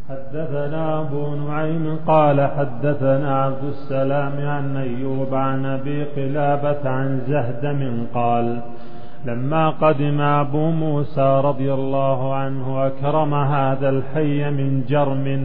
حدثنا أبو نعيم قال حدثنا عبد السلام عن أيوب عن أبي قلابة عن زهدم قال لما قدم أبو موسى رضي الله عنه أكرم هذا الحي من جرم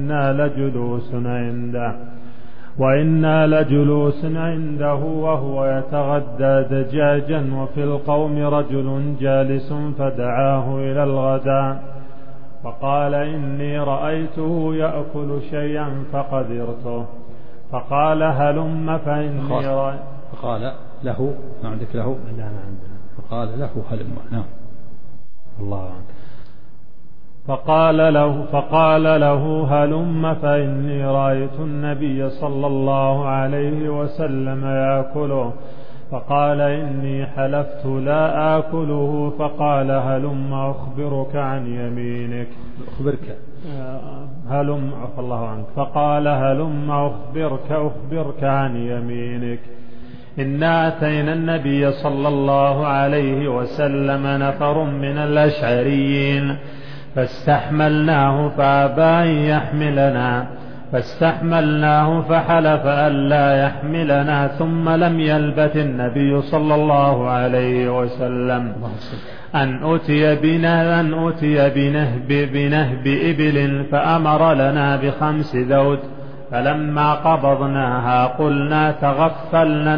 وإنا لجلوس عنده وهو يتغدى دجاجا وفي القوم رجل جالس فدعاه إلى الغداء فقال إني رأيته يأكل شيئا فقدرته فقال هلم فإني رأيت. فقال له ما عندك له؟ لا ما عندنا. فقال له هلم. نعم. الله عنه. فقال له هلم فإني رأيت النبي صلى الله عليه وسلم يأكله فقال إني حلفت لا آكله فقال هلم أخبرك عن يمينك. هلم عفى الله عنك. فقال هلم أخبرك عن يمينك. إنا أتينا النبي صلى الله عليه وسلم نفر من الأشعريين فاستحملناه فأبى أن يحملنا فاستحملناه فحلف ألا يحملنا ثم لم يلبث النبي صلى الله عليه وسلم أن أتي بنهب إبل فأمر لنا ب5 ذود فلما قبضناها قلنا تغفلنا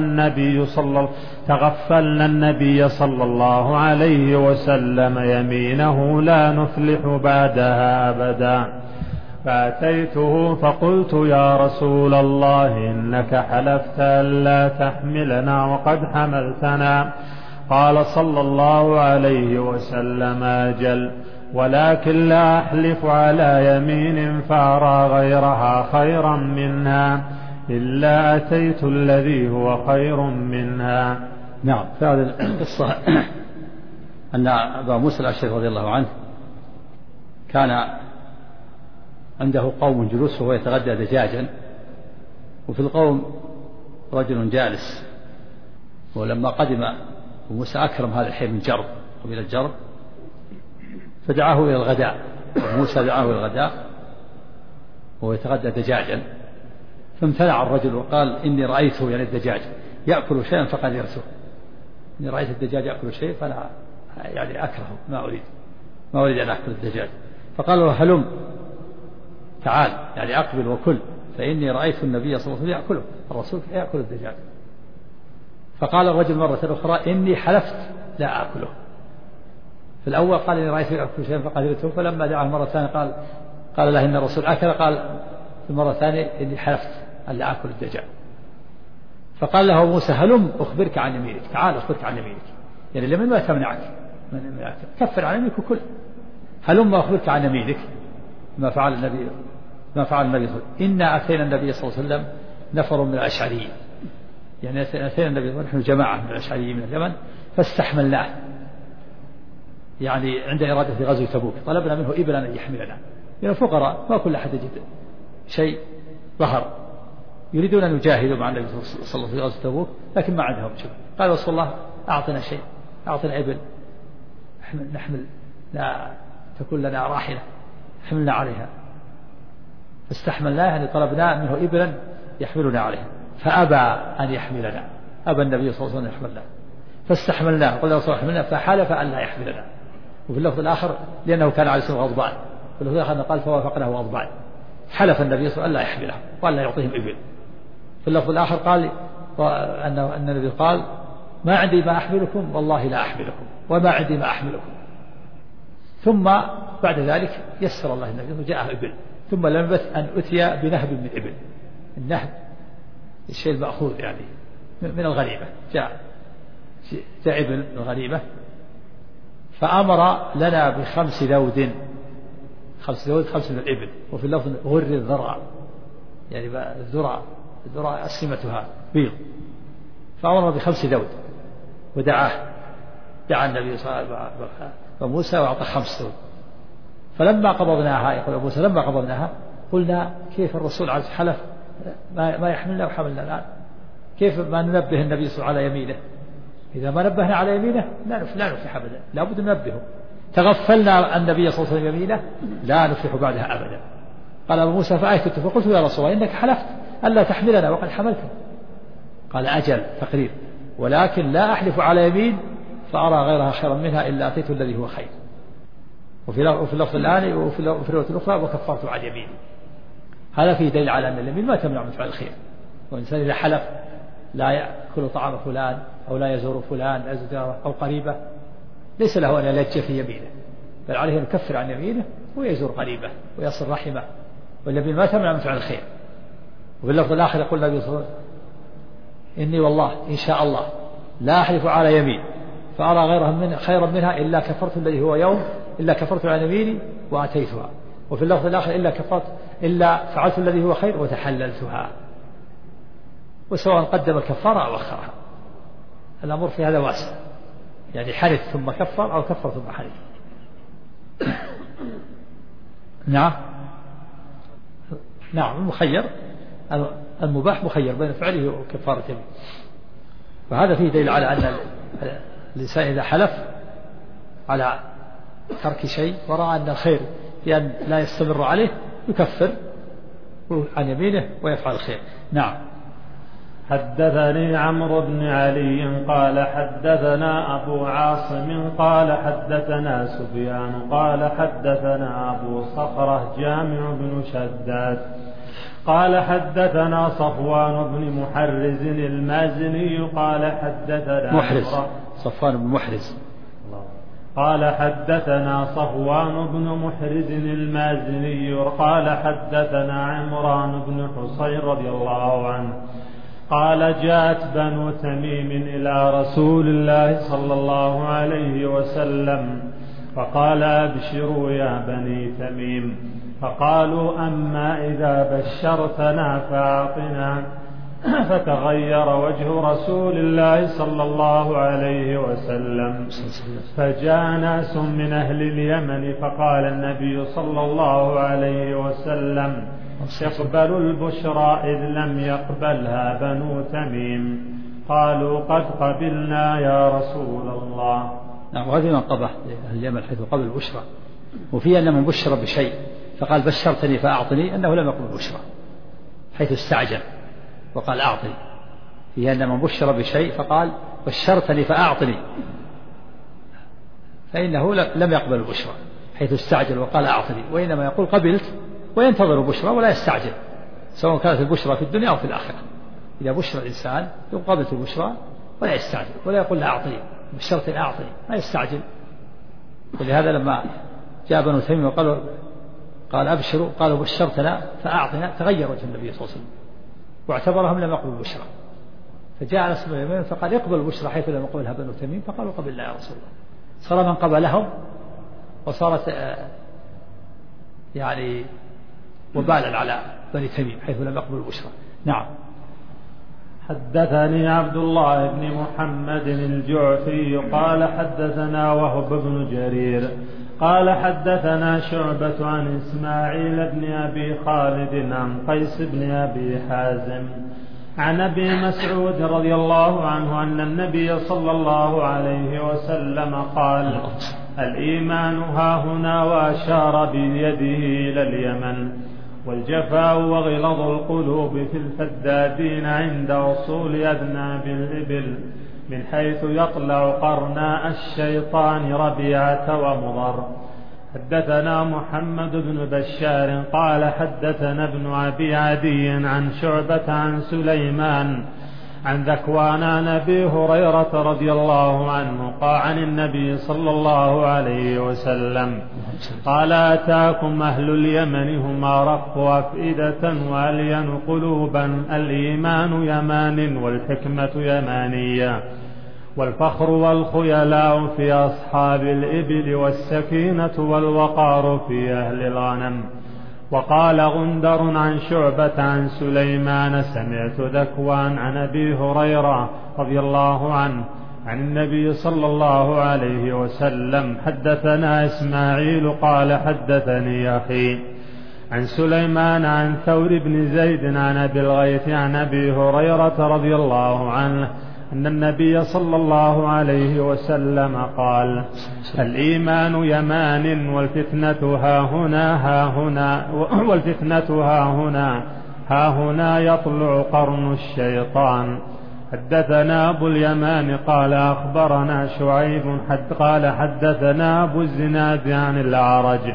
النبي صلى الله عليه وسلم يمينه لا نفلح بعدها أبدا. فأتيته فقلت يا رسول الله إنك حلفت ألا تحملنا وقد حملتنا. قال صلى الله عليه وسلم أجل ولكن لا أحلف على يمين فأرى غيرها خيرا منها إلا أتيت الذي هو خير منها. نعم. فهذه القصة أن أبا موسى الأشعري رضي الله عنه كان عنده قوم جلوس وهو يتغدى دجاجا وفي القوم رجل جالس. ولما قدم موسى أكرم هذا الحي من جرب قبيلة جرب فدعاه إلى الغداء. موسى دعاه إلى الغداء وهو يتغدى دجاجا فامتنع الرجل وقال إني رأيته يعني الدجاج يأكل شيئا فقدرته. إني رأيت الدجاج يأكل شيء فأنا يعني أكرهه ما أريد أن أكل الدجاج. فقال له هلم تعال يعني أقبل وكل فإني رأيت النبي صلى الله عليه وسلم يأكله الرسول يأكل الدجاج. فقال الرجل مرة أخرى إني حلفت لا أكله. في الأول قال إني رأيت يأكل شيئا فقدرته فلما دعاه مرة ثانية قال له إن الرسول أكل قال في المرة الثانية إني حلفت أن لا أكل الدجاج. فقال له موسى هلم أخبرك عن يمينك تعال أخبرك عن يمينك يعني لمن ما تمنعك كفر عن يمينك وكل. هلم أخبرك عن يمينك ما فعل النبي إنا أتينا النبي صلى الله عليه وسلم نفر من الأشعريين يعني أتينا النبي نحن جماعة من الأشعريين من اليمن فاستحملناه يعني عند إرادة غزو تبوك طلبنا منه إبلا أن يحملنا يعني فقراء ما كل أحد يجد شيء ظهر يريدون أن يجاهدوا مع النبي صلى الله عليه وسلم في غزو تبوك لكن ما عندهم شيء. قال رسول الله أعطنا شيء أعطنا إبل نحمل لا تكون لنا راحلة حملنا عليها فاستحملناه يعني طلبنا منه إبلا يحملنا عليها فأبى أن يحملنا. أبى النبي صلى الله عليه وسلم يحملنا فاستحملناه قلنا رسول الله يحملنا فحلف أن لا يحملنا. وفي اللفظ الآخر لأنه كان عليه السلام غضبان في اللفظ الآخر قال فوافقناه غضبان حلف النبي صلى الله عليه وسلم أن لا يحمله وأن لا يعطيهم إبل. في اللفظ الآخر قال أن النبي قال ما عندي ما أحملكم والله لا أحملكم وما عندي ما أحملكم. ثم بعد ذلك يسر الله النبي وجاءه إبل ثم لم يلبث أن أتي بنهب من إبل. النهب الشيء المأخوذ يعني من الغنيمة جاء إبل من الغنيمة فأمر لنا ب5 ذود 5 من الإبل. وفي اللفظ غر الذرع يعني الذرع أسمتها بيض فأمر ب5 ذود دعا النبي صلى الله عليه وسلم وموسى وأعطى 5 ذود. فلما قبضناها يقول موسى لما قبضناها قلنا كيف الرسول عز حلف ما يحملنا وحملنا الآن كيف ما ننبه النبي صلى الله عليه وسلم على يمينه. إذا ما نبهنا على يمينه لا نفلح أبدا لا بد ننبهه. تغفلنا النبي صلى الله عليه وسلم يمينه لا نفلح بعدها أبدا. قال أبو موسى فأيكت فقلت يا رسول الله إنك حلفت ألا تحملنا وقد حملتنا. قال أجل تقرير، ولكن لا أحلف على يمين فأرى غيرها خيرا منها إلا أتيت الذي هو خير. وفي اللفظ الآن وفي الرواية الأخرى وكفرت عن يمين. هذا فيه دليل على أن اليمين ما تمنع من فعل الخير. والإنسان إذا حلف لا يأكل طعام فلان أو لا يزور فلان أو قريبه ليس له أن يلج في يمينه، بل عليه أن يكفر عن يمينه ويزور قريبه ويصل رحمه، واليمين ما تمنع من فعل الخير. وفي اللفظ الآخر يقول النبي صلى الله عليه وسلم إني والله إن شاء الله لا أحلف على يمين فأرى غيرها خيرا منها إلا كفرت الذي هو يوم إلا كفرت عن يميني وأتيتها. وفي اللفظ الآخر إلا فعلت الذي هو خير وتحللتها. وسواء قدم الكفارة أو أخرها، الأمر في هذا واسع، يعني حنث ثم كفر أو كفر ثم حنث. نعم المخير المباح مخير بين فعله وكفارة يمين. فهذا فيه دليل على أن الإنسان إذا حلف على ترك شيء ورأى أن الخير في أن لا يستمر عليه يكفر عن يمينه ويفعل الخير. نعم. حدثني عمرو بن علي قال حدثنا أبو عاصم قال حدثنا سفيان قال حدثنا أبو صخرة جامع بن شداد قال حدثنا صفوان بن محرز المازني قال حدثنا صفوان بن محرز قال حدثنا صفوان بن محرز المازني قال حدثنا عمران بن حصين رضي الله عنه قال جاءت بنو تميم إلى رسول الله صلى الله عليه وسلم فقال أبشروا يا بني تميم، فقالوا أما إذا بشرتنا فأعطنا. فتغير وجه رسول الله صلى الله عليه وسلم، فجاء ناس من أهل اليمن فقال النبي صلى الله عليه وسلم يقبل البشرى إذ لم يقبلها بنو تميم. قالوا قد قبلنا يا رسول الله. نعم. وهذه منقبة أهل اليمن حيث قبل البشرى، وفي أن من بشر بشيء فقال بشرتني فأعطني أنه لم يقبل البشرى حيث استعجل وقال أعطني. في أن من بشر بشيء فقال بشرتني فأعطني فإنه لم يقبل البشرى حيث استعجل وقال أعطني، وإنما يقول قبلت وينتظر البشرى ولا يستعجل، سواء كانت البشرى في الدنيا أو في الآخرة. إذا بشر الإنسان يقول قبلت البشرى ولا يستعجل ولا يقول لا أعطني بشرتني أعطني، ما يستعجل. ولهذا لما جاء بنو تميم وقالوا قال أبشروا قالوا بشرتنا فأعطنا تغير وجه النبي صلى الله عليه وسلم واعتبرهم لم يقبلوا البشرى. فجاء ناس من اليمين فقال يقبل البشرى حيث لم يقبلها بنو تميم، فقالوا قبلنا يا رسول الله. صار من قبلهم وصارت يعني وبالا على بني تميم حيث لم يقبلوا البشرى. نعم. حدثني عبد الله بن محمد الجعفي قال حدثنا وهب بن جرير قال حدثنا شعبة عن إسماعيل بن أبي خالد عن قيس بن أبي حازم عن أبي مسعود رضي الله عنه أن النبي صلى الله عليه وسلم قال الإيمان هاهنا، وأشار بيده إلى اليمن، والجفاء وغلظ القلوب في الفدادين عند وصول أذناب الإبل من حيث يطلع قرناء الشيطان ربيعة ومضر. حدثنا محمد بن بشار قال حدثنا ابن أبي عدي عن شعبة عن سليمان عن ذكوان عن أبي هريرة رضي الله عنه قال عن النبي صلى الله عليه وسلم قال أتاكم أهل اليمن هم أرق أفئدة وألين قلوبا، الإيمان يمان والحكمة يمانية، والفخر والخيلاء في أصحاب الإبل، والسكينة والوقار في أهل الغنم. وقال غندر عن شعبة عن سليمان سمعت ذكوان عن أبي هريرة رضي الله عنه عن النبي صلى الله عليه وسلم حدثنا إسماعيل قال حدثني أخي عن سليمان عن ثور بن زيد عن أبي الغيث عن أبي هريرة رضي الله عنه أن النبي صلى الله عليه وسلم قال: الإيمان يمان والفتنة ها هنا يطلع قرن الشيطان. حدثنا أبو اليمان قال أخبرنا شعيب قال حدثنا أبو الزناد عن الأعرج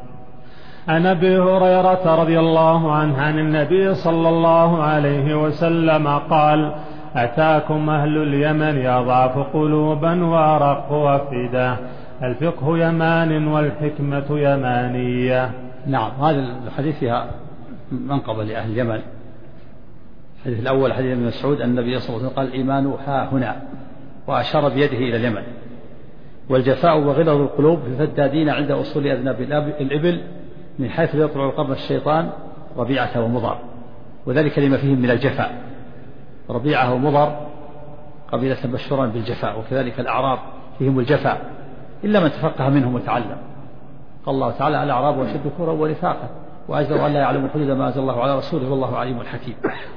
عن أبي هريرة رضي الله عنه عن النبي صلى الله عليه وسلم قال: أتاكم أهل اليمن يضعف قلوبا وأرق أفئدة، الفقه يمان والحكمة يمانية. نعم، هذا الحديث فيها منقبة لأهل اليمن. الحديث الأول حديث ابن مسعود أن النبي صلى الله عليه وسلم قال: الإيمان ها هنا، وأشار بيده إلى اليمن. والجفاء وغلظ القلوب في الفدادين عند أصول أذناب الإبل من حيث يطلع قرن الشيطان ربيعة ومضر، وذلك لما فيهم من الجفاء. ربيعة ومضر قبيلة مشهورة بالجفاء، وكذلك الأعراب فيهم الجفاء إلا من تفقه منهم وتعلم. قال الله تعالى: الأعراب وأشد كفرا ونفاقا وأجدر أن لا يعلموا حدود ما أنزل الله على رسوله والله عليم حكيم.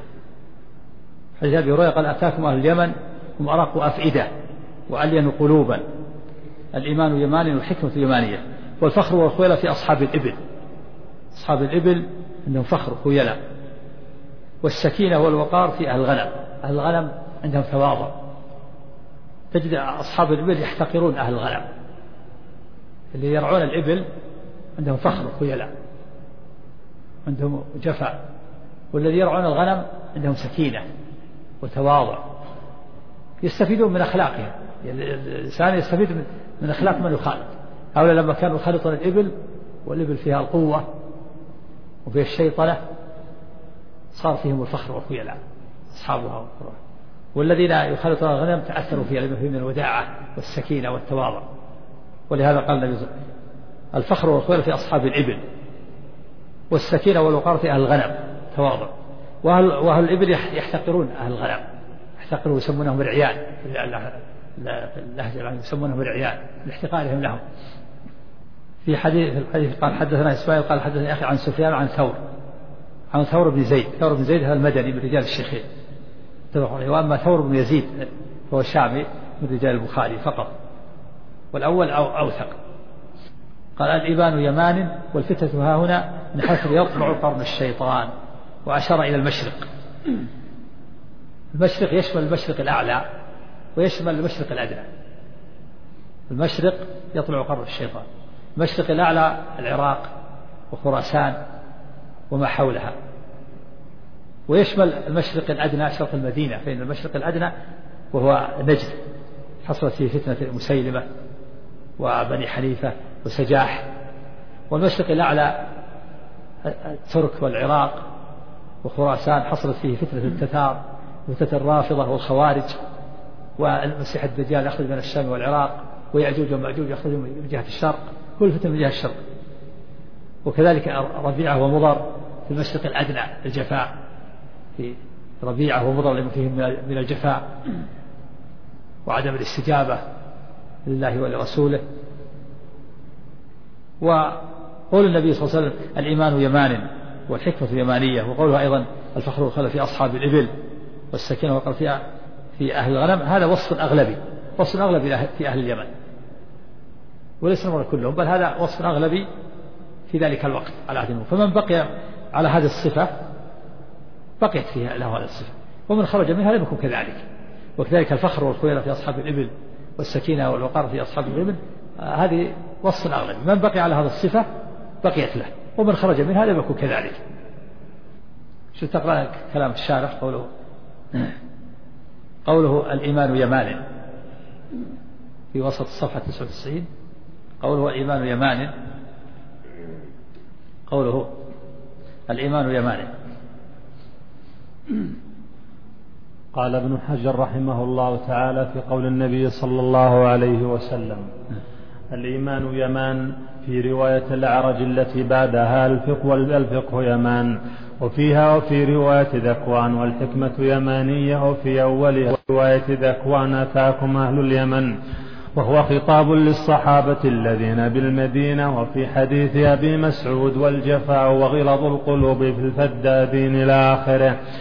حديث أبي هريرة قال: أتاكم أهل اليمن هم أرق أفئدة وألين قلوبا، الإيمان يماني والحكمة يمانية. والفخر والخيلة في أصحاب الإبل، أصحاب الإبل عندهم فخر وخيلة. والسكينة والوقار في أهل الغنم، أهل الغنم عندهم تواضع. تجد أصحاب الإبل يحتقرون أهل الغنم، اللي يرعون الإبل عندهم فخر وخيلة، عندهم جفاء. والذي يرعون الغنم عندهم سكينة وتواضع، يستفيدون من أخلاقهم. الإنسان يستفيد من أخلاق من يخالط. هؤلاء لما كانوا يخالطون الإبل والإبل فيها القوة وفيها الشيطنة صار فيهم الفخر والخيلة أصحابها. والذين يخالطون الغنم تأثروا فيها لما فيه من الوداعة والسكينة والتواضع. ولهذا قال النبي: الفخر والخيلة في أصحاب الإبل، والسكينة والوقار في أهل الغنم تواضع. وأهل الإبل يحتقرون أهل الغنم، يحتقرون يسمونهم العيال، اللهجة العامية يسمونهم العيال لاحتقارهم لهم. في الحديث قال: حدثنا إسماعيل قال حدثني أخي عن سفيان عن ثور بن زيد. ثور بن زيد هذا المدني من رجال الشيخين، وأما ثور بن يزيد فهو الشامي من رجال البخاري فقط، والأول أوثق. قال: الإيمان يمان والفتنة ها هنا من حيث يطلع قرن الشيطان، وأشار إلى المشرق. المشرق يشمل المشرق الأعلى ويشمل المشرق الأدنى. المشرق يطلع قرن الشيطان، المشرق الأعلى العراق وخراسان وما حولها، ويشمل المشرق الأدنى شرق المدينة، فإن المشرق الأدنى وهو نجد حصلت فيه فتنة مسيلمة وبني حنيفة وسجاح. والمشرق الأعلى الترك والعراق وخراسان حصلت فيه فتنة التتار وفتنة الرافضة والخوارج. والمسيح الدجال يخرج من الشام والعراق، ويأجوج ومأجوج يخرج من جهة الشرق، كل فتنة من جهة الشرق. وكذلك ربيعة ومضر في المشرق الأدنى الجفاء، في ربيعة ومضر لما فيهم من الجفاء وعدم الاستجابة لله ولرسوله. وقول النبي صلى الله عليه وسلم: الإيمان يمان والحكمة يمانية. وقولها أيضا: الفخر والخيل في أصحاب الإبل والسكينة والوقار في أهل الغنم. هذا وصف أغلبي، وصف أغلبي في أهل اليمن، وليس المرة كلهم، بل هذا وصف أغلبي في ذلك الوقت على عهد النبوة. فمن بقي على هذه الصفة بقيت فيها له هذه الصفة، ومن خرج منها لم يكن كذلك. وكذلك الفخر والخيل في أصحاب الإبل والسكينة والوقار في أصحاب الإبل، هذه وصف أغلبي. من بقي على هذه الصفة بقيت له، ومن خرج منها لم يكن كذلك. شو تقرأ كلام الشارح؟ قوله الإيمان يمان في وسط الصفحة 99. قوله الإيمان يمان، قوله الإيمان يمان. قال ابن حجر رحمه الله تعالى في قول النبي صلى الله عليه وسلم: الإيمان يمان، في رواية الأعرج التي بعدها: الفقه يمان. وفيها وفي رواية ذكوان: والحكمة يمانية. وفي أولها رواية ذكوان: أتاكم أهل اليمن، وهو خطاب للصحابة الذين بالمدينة. وفي حديث أبي مسعود: والجفاء وغلظ القلوب في الفدادين إلى آخره.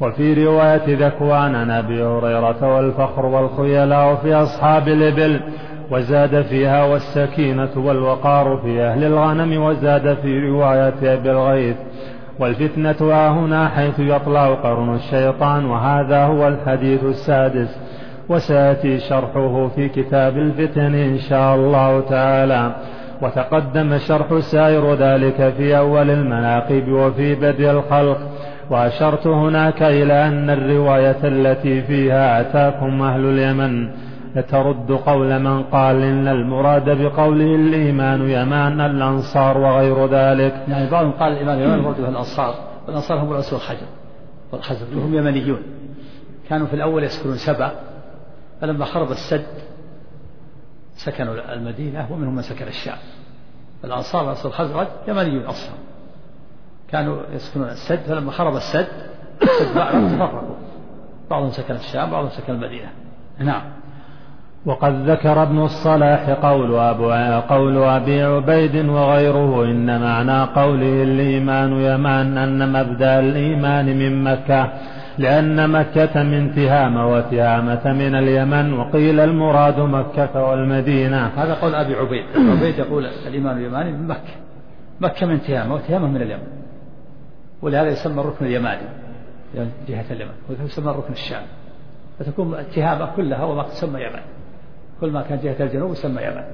وفي رواية ذكوان عن أبي هريرة والفخر والخيلاء في أصحاب الإبل، وزاد فيها والسكينة والوقار في أهل الغنم، وزاد في رواية أبي الغيث والفتنة هاهنا حيث يطلع قرن الشيطان. وهذا هو الحديث السادس، وسيأتي شرحه في كتاب الفتن إن شاء الله تعالى. وتقدم شرح سائر ذلك في أول المناقب وفي بدء الخلق. وأشرت هناك إلى أن الرواية التي فيها أتاكم أهل اليمن ترد قول من قال إن المراد بقوله الإيمان يمان الأنصار وغير ذلك. يعني بعضهم قال الإيمان يمان المراد به الأنصار، والأنصار هم الأوس والخزرج وهم يمنيون، كانوا في الأول يسكنون سبأ، فلما خرب السد سكنوا المدينة، ومنهم من سكن الشام. الأنصار والأوس والخزرج يمنيون أصلا، كانوا يسكنون السد، فلما خرب السد تفرقوا، بعضهم سكن الشام بعضهم سكن المدينة. نعم. وقد ذكر ابن الصلاح قول أبي عبيد وغيره إن معنى قوله الإيمان يمان أن مبدأ الإيمان من مكة، لأن مكة من تهامة وتهامة من اليمن، وقيل المراد مكة والمدينة. هذا قول أبي عبيد. عبيد يقول الإيمان يماني من مكة، مكة من تهامة وتهامة من اليمن، ولهذا يسمى الركن اليماني جهة اليمن، ويسمى الركن الشام، فتكون التهامة كلها وما تسمى يمن، كل ما كان جهة الجنوب يسمى يمن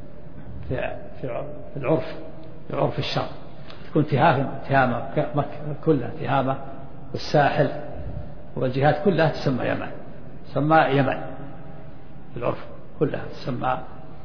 في العرف الشام، تكون تهامة مكة كلها تهامة، والساحل والجهات كلها تسمى يمن، تسمى يمن في العرف كلها تسمى،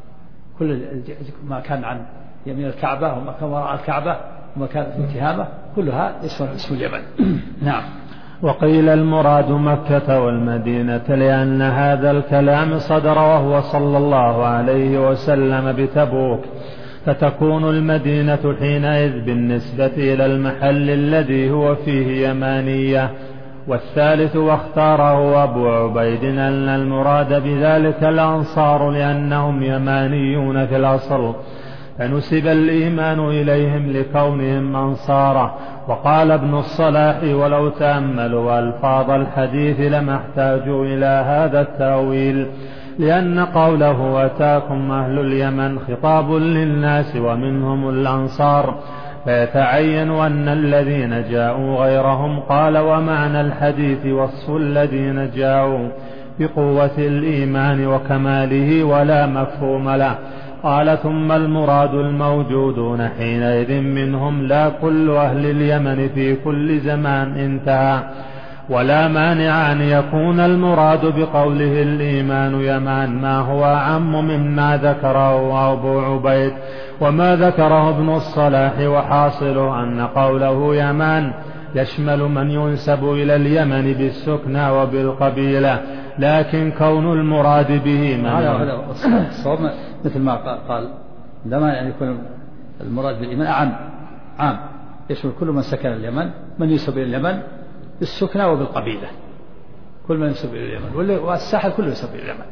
كل ما كان عن يمين الكعبة وما كان وراء الكعبة وما كان في تهامة كلها اسم اليمن. نعم. وقيل المراد مكة والمدينة لأن هذا الكلام صدر وهو صلى الله عليه وسلم بتبوك، فتكون المدينة حينئذ بالنسبة إلى المحل الذي هو فيه يمانية. والثالث واختاره أبو عبيد أن المراد بذلك الأنصار لأنهم يمانيون في الأصل، فنسب الإيمان إليهم لكونهم أنصارا. وقال ابن الصلاح ولو تأملوا ألفاظ الحديث لما احتاجوا إلى هذا التأويل، لأن قوله أتاكم أهل اليمن خطاب للناس ومنهم الأنصار، فيتعين أن الذين جاءوا غيرهم. قال ومعنى الحديث وصف الذين جاءوا بقوة الإيمان وكماله ولا مفهوم له. قال ثم المراد الموجودون حينئذ منهم لا كل أهل اليمن في كل زمان. انتهى. ولا مانع أن يكون المراد بقوله الإيمان يمان ما هو أعم مما ذكره أبو عبيد وما ذكره ابن الصلاح، وحاصله أن قوله يمان يشمل من ينسب إلى اليمن بالسكنى وبالقبيلة، لكن كون المراد به من هذا الصواب مثل ما قال لما أن يكون المراد بالإيمان عام يشمل كل من سكن اليمن، من ينسب إلى اليمن بالسكنى وبالقبيلة، كل من ينسب إلى اليمن، والساحل كله ينسب إلى اليمن،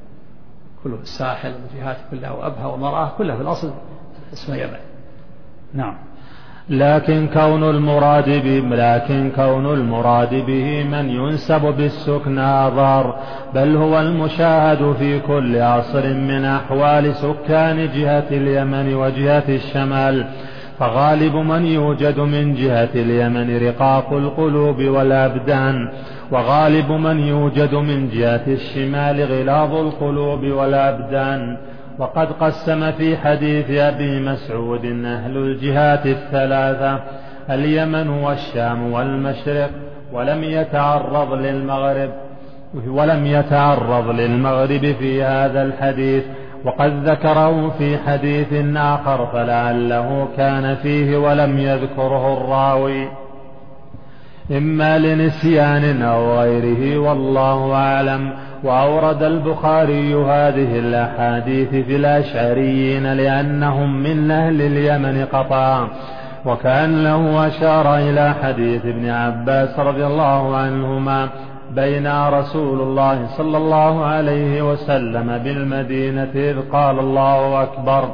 كله الساحل والجهات كلها وأبها ومرأة كلها في الأصل اسمها يمن. نعم. لكن كون المراد به من ينسب بالسكنى ضار، بل هو المشاهد في كل عصر من أحوال سكان جهة اليمن وجهة الشمال، فغالب من يوجد من جهة اليمن رقاق القلوب والأبدان، وغالب من يوجد من جهة الشمال غلاظ القلوب والأبدان. وقد قسم في حديث أبي مسعود أهل الجهات الثلاثة اليمن والشام والمشرق، ولم يتعرض للمغرب في هذا الحديث، وقد ذكره في حديث آخر فلعله كان فيه ولم يذكره الراوي إما لنسيان أو غيره والله أعلم. وأورد البخاري هذه الأحاديث في الأشعريين لأنهم من أهل اليمن قطعا، وكان له أشار إلى حديث ابن عباس رضي الله عنهما بين رسول الله صلى الله عليه وسلم بالمدينة إذ قال الله أكبر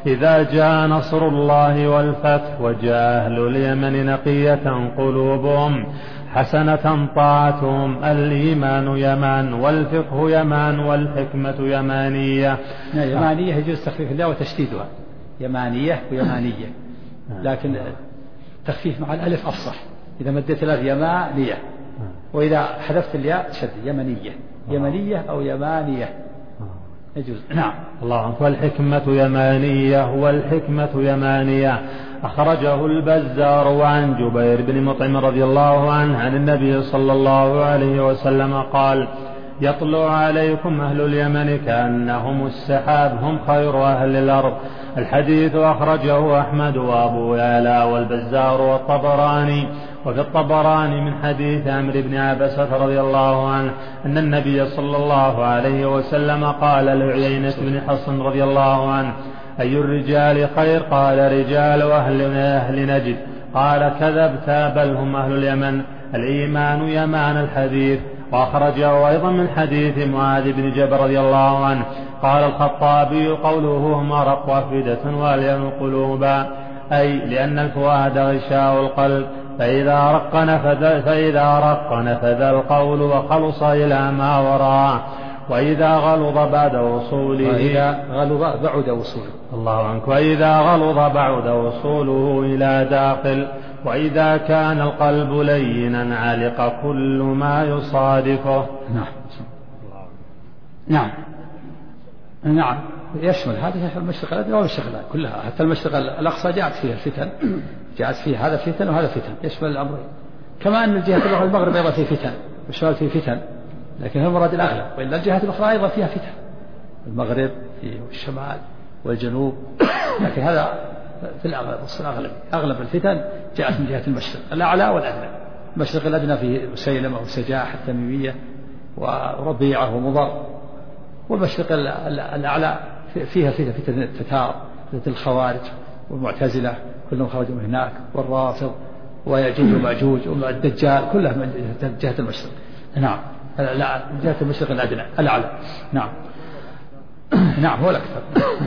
إذا جاء نصر الله والفتح وجاء أهل اليمن نقية قلوبهم حسنة طاعتهم. الإيمان يمان والفقه يمان والحكمة يمانية. يمانية يجوز تخفيف الياء وتشديدها، يمانية ويمانية، لكن تخفيف مع الألف أفصح. إذا مدت الألف يمانية، وإذا حذفت الياء شد يمنية، يمنية أو يمانية يجوز. نعم. الله عنك. والحكمة يمانية والحكمة يمانية. أخرجه البزار وعن جبير بن مطعم رضي الله عنه عن النبي صلى الله عليه وسلم قال: يطلع عليكم أهل اليمن كأنهم السحاب هم خير أهل الأرض. الحديث أخرجه أحمد وأبو يعلى والبزار والطبراني. وفي الطبراني من حديث عمرو بن عبسة رضي الله عنه أن النبي صلى الله عليه وسلم قال لعيينة بن حصن رضي الله عنه: أي الرجال خير؟ قال: رجال أهل نجد. قال: كذبت، بل هم أهل اليمن. الإيمان يمان. الحديث. وأخرجه أيضا من حديث معاذ بن جبل رضي الله عنه قال الخطابي: قوله هم أرق أفئدة وألين قلوبا، أي لأن الفؤاد غشاء القلب، فإذا رق نفذ القول وخلص إلى ما وراءه، وإذا غلظ بعد وصوله بعد وصوله. الله عنك. وإذا غلظ بعد وصوله إلى داخل، وإذا كان القلب لينا علق كل ما يصادفه. نعم. نعم. يشمل هذا المشرق الأدنى والمشرق الأعلى كلها، حتى المشرق الأقصى جاءت فيها الفتن، جاءت فيه هذا فتن وهذا فتن، يشمل الأمرين. كما أن الجهة المغرب أيضا فيه فتن والشمال فيه فتن، لكن هو المراد الأغلب، وإلا الجهات الأخرى أيضا فيها فتن، المغرب فيه والشمال والجنوب، لكن هذا في الأغلب. أغلب الفتن جاءت من جهة المشرق الأعلى والأدنى. المشرق الأدنى فيه مسيلمة وسجاح التميمية وربيعة ومضر، والمشرق الأعلى فيها فتن التتار، فتن الخوارج والمعتزلة كلهم خرجوا من هناك، والرافض ويأجوج ومأجوج والدجال، كلها من جهة المشرق. نعم. لا، من جهة المشرق الأدنى الأعلى. نعم. نعم هو الأكثر.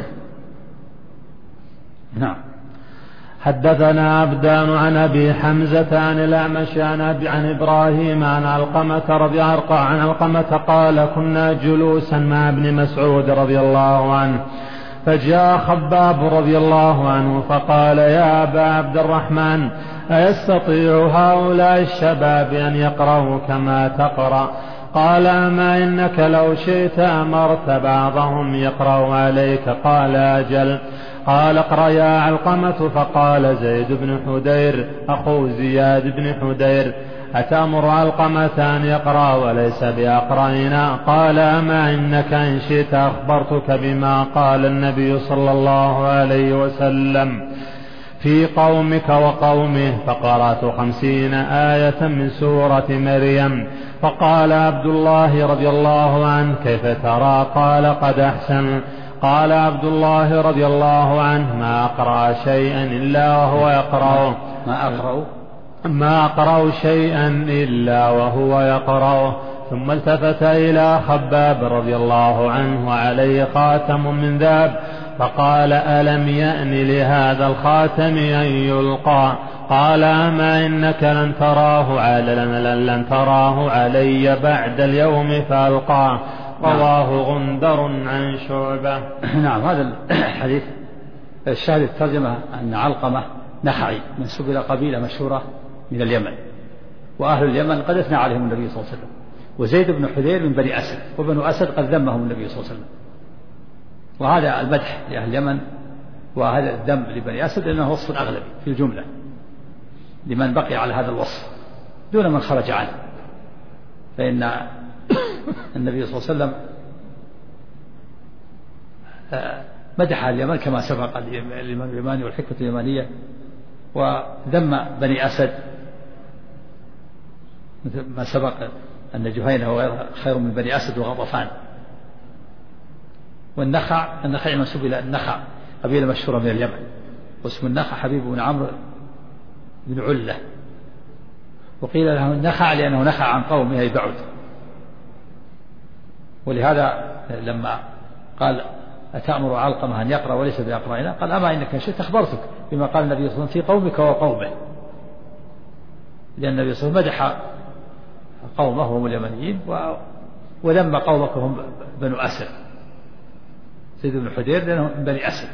نعم. حدثنا عبدان عن أبي حمزة عن الأعمش عن إبراهيم عن علقمة قال: كنا جلوسا مع ابن مسعود رضي الله عنه، فجاء خباب رضي الله عنه فقال: يا أبا عبد الرحمن، أيستطيع هؤلاء الشباب أن يقرأوا كما تقرأ؟ قال: أما إنك لو شئت أمرت بعضهم يقرأ عليك. قال: أجل. قال: اقرأ يا علقمة. فقال زيد بن حدير أخو زياد بن حدير: أتأمر علقمة أن يقرأ وليس بأقرأنا؟ قال: أما إنك إن شئت أخبرتك بما قال النبي صلى الله عليه وسلم في قومك وقومه. فقرأت 50 آية من سورة مريم. فقال عبد الله رضي الله عنه: كيف ترى؟ قال: قد أحسن. قال عبد الله رضي الله عنه: ما أقرأ شيئا إلا وهو يقرأه. ما أقرأ شيئا إلا وهو يقرأه. ثم التفت إلى خباب رضي الله عنه وعليه خاتم من ذهب، فقال: ألم يأن لهذا الخاتم أن يلقى؟ قال: أما إنك لن تراه علي بعد اليوم فألقاه. رواه غندر عن شعبة. نعم. هذا الحديث الشاهد الترجمة أن علقمة نخعي منسوب إلى قبيلة مشهورة من اليمن، وأهل اليمن قد أثنى عليهم النبي صلى الله عليه وسلم، وزيد بن حذير من بني أسد، وبنو أسد قد ذمهم النبي صلى الله عليه وسلم. وهذا المدح لأهل اليمن وهذا الذم لبني أسد لأنه وصف أغلبي في الجملة لمن بقي على هذا الوصف دون من خرج عنه، فإن النبي صلى الله عليه وسلم مدح اليمن كما سبق الإمام اليماني والحكمة اليمانية، وذم بني أسد مثل ما سبق أن جهينة وغيرها خير من بني أسد وغطفان. والنخع منسوب إلى النخع قبيلة مشهورة من اليمن، واسم النخع حبيب بن عمرو بن علة، وقيل له النخع لأنه نخع عن قومه أي بعد. ولهذا لما قال أتأمر علقمة أن يقرأ وليس بأقرأنا؟ قال أما إنك إن شئت أخبرتك بما قال النبي صلى الله عليه وسلم في قومك وقومه، لأن النبي صلى الله عليه وسلم مدح قومه هم اليمنيين ولما قومك هم بنو أسد، زيد بن حدير لأنهم من بني أسد،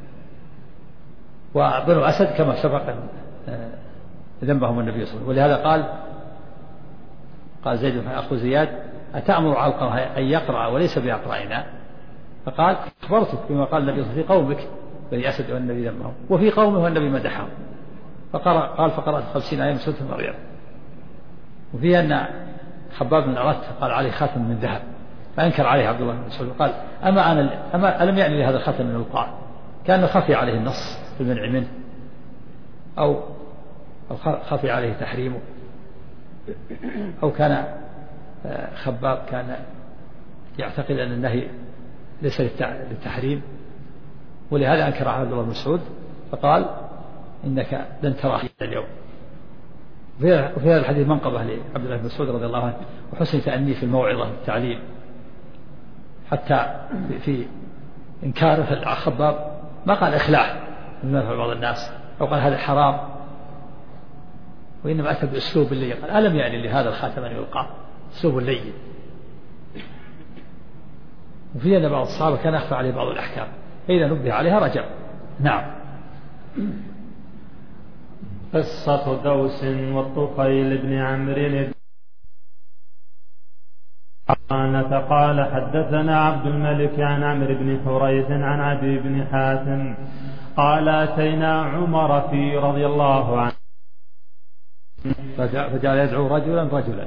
وبنو أسد كما سبق ذنبهم النبي صلى الله عليه وسلم. ولهذا قال زيد بن أخو زياد أتأمر علقمة أن يقرأ وليس بأقرأنا؟ فقال أخبرتك بما قال النبي في قومك بني أسد والنبي ذنبهم وفي قومه والنبي مدحهم. قال فقرأت 50 آية من سورة مريم. وفيها أن خباب بن الأرت قال عليه خاتم من ذهب، فأنكر عليه عبد الله بن مسعود وقال أما ألم يعني لهذا الخاتم من القاع؟ كان خفي عليه النص في المنع منه أو خفي عليه تحريمه، أو كان خباب كان يعتقد أن النهي ليس للتحريم، ولهذا أنكر عبد الله بن مسعود فقال إنك لن تراه اليوم. وفي هذا الحديث منقبة لعبد الله بن مسعود رضي الله عنه وحسن تأنيه في الموعظة والتعليم، حتى في إنكاره الخباب ما قال إخلاع مثل ما بعض الناس أو قال هذا حرام، وإنما أتى بأسلوب اللين، قال ألم يعني لهذا الخاتم أن يلقى، أسلوب اللين. وفي أن بعض الصحابة كان يخفى عليه بعض الأحكام فإذا نبه عليها رجع. نعم. قصة دوس والطفيل بن عمرو قال حدثنا عبد الملك عن عمرو بن حريث عن عدي بن حاتم قال أتينا عمر في رضي الله عنه فجعل يدعو رجلا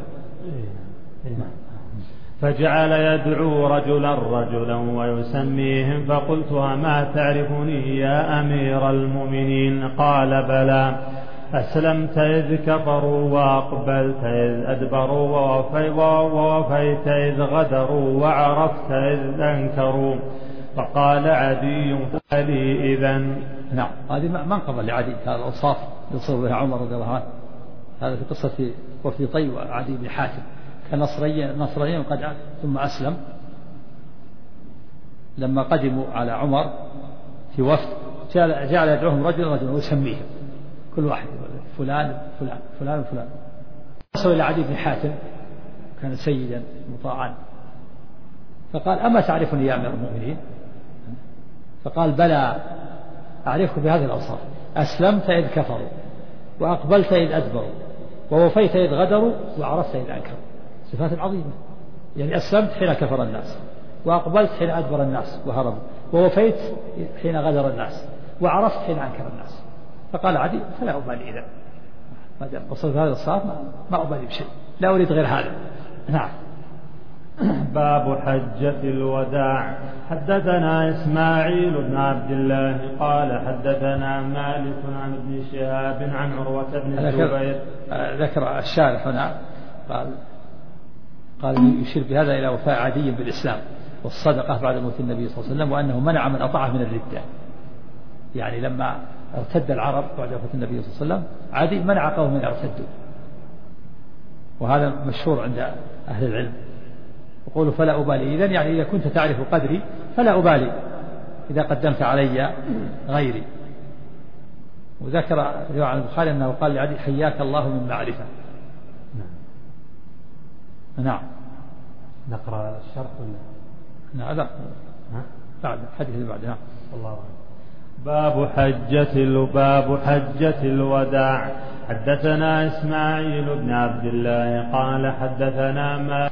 فجعل يدعو رجلا ويسميهم، فقلت أما تعرفني يا أمير المؤمنين؟ قال بلى، أسلمت إذ كفروا وأقبلت إذ أدبروا ووفيت إذ غدروا وعرفت إذ أنكروا. فقال عدي فلي إذن. نعم، هذه منقبة لعدي، هذا الأوصاف يوصف بها عمر رضي الله عنه. هذا في قصة وفي طي وعدي بن حاتم كان نصرانيا قد ثم أسلم. لما قدموا على عمر في وفد جعل يدعوهم رجلا ويسميهم كل واحد فلان فلان فلان فلان. وصل إلى عدي بن حاتم كان سيدا مطاعا، فقال أما تعرفني يا أمير المؤمنين؟ فقال بلى، أعرفك بهذه الأوصاف: أسلمت إذ كفروا وأقبلت إذ أدبروا ووفيت إذ غدروا وعرفت إذ أنكروا. صفات عظيمة، يعني أسلمت حين كفر الناس، وأقبلت حين أدبر الناس وهربوا، ووفيت حين غدر الناس، وعرفت حين أنكر الناس. فقال عدي فلا أبالي إذا ما دام وصلت هذا الصلاة ما أبالي بشيء، لا أريد غير هذا. نعم. باب حجة الوداع. حدثنا إسماعيل بن عبد الله قال حدثنا مالك عن ابن شهاب عن عروة بن الزبير. ذكر الشارح هنا قال يشير بهذا إلى وفاء عدي بالإسلام والصدقة بعد موت النبي صلى الله عليه وسلم، وأنه منع من أطاعه من الردة. يعني لما ارتد العرب بعد وفاة النبي صلى الله عليه وسلم عدي منع قوم من ارتدوا، وهذا مشهور عند أهل العلم. يقول فلا أبالي إذن، يعني إذا كنت تعرف قدري فلا أبالي إذا قدمت علي غيري. وذكر رواية عن البخاري أنه قال لعدي حياك الله من معرفة. نعم. نقرأ الشرح ولا؟ نعم. بعد حديث اللي بعده. الله. باب حجة الوداع. حدثنا إسماعيل بن عبد الله قال حدثنا ما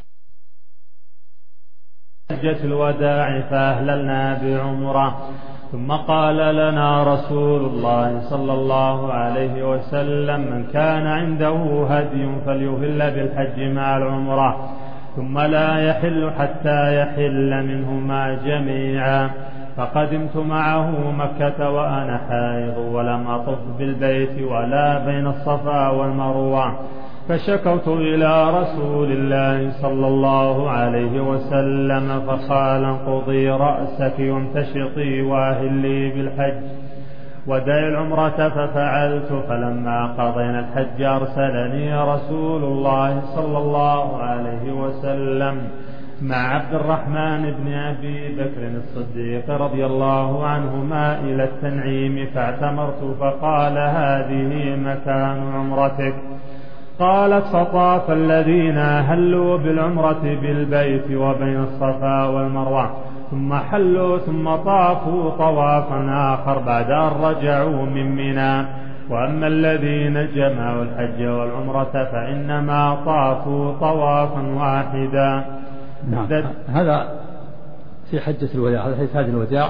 حجة الوداع فأهللنا بعمرة، ثم قال لنا رسول الله صلى الله عليه وسلم: من كان عنده هدي فليهل بالحج مع العمرة، ثم لا يحل حتى يحل منهما جميعا. فقدمت معه مكة وأنا حائض ولم أطف بالبيت ولا بين الصفا والمروة، فشكوت إلى رسول الله صلى الله عليه وسلم فقال: انقضي رأسك وامتشطي واهلي بالحج ودعي العمرة. ففعلت، فلما قضينا الحج أرسلني رسول الله صلى الله عليه وسلم مع عبد الرحمن بن أبي بكر الصديق رضي الله عنهما إلى التنعيم فاعتمرت، فقال هذه مكان عمرتك. قالت فطاف الذين أهلوا بالعمرة بالبيت وبين الصفا والمروة ثم حلوا ثم طافوا طوافا آخر بعد أن رجعوا من منى. وأما الذين جمعوا الحج والعمرة فإنما طافوا طوافا واحدا. نعم. هذا في حجة الوداع، هذا حديث هذه الوداع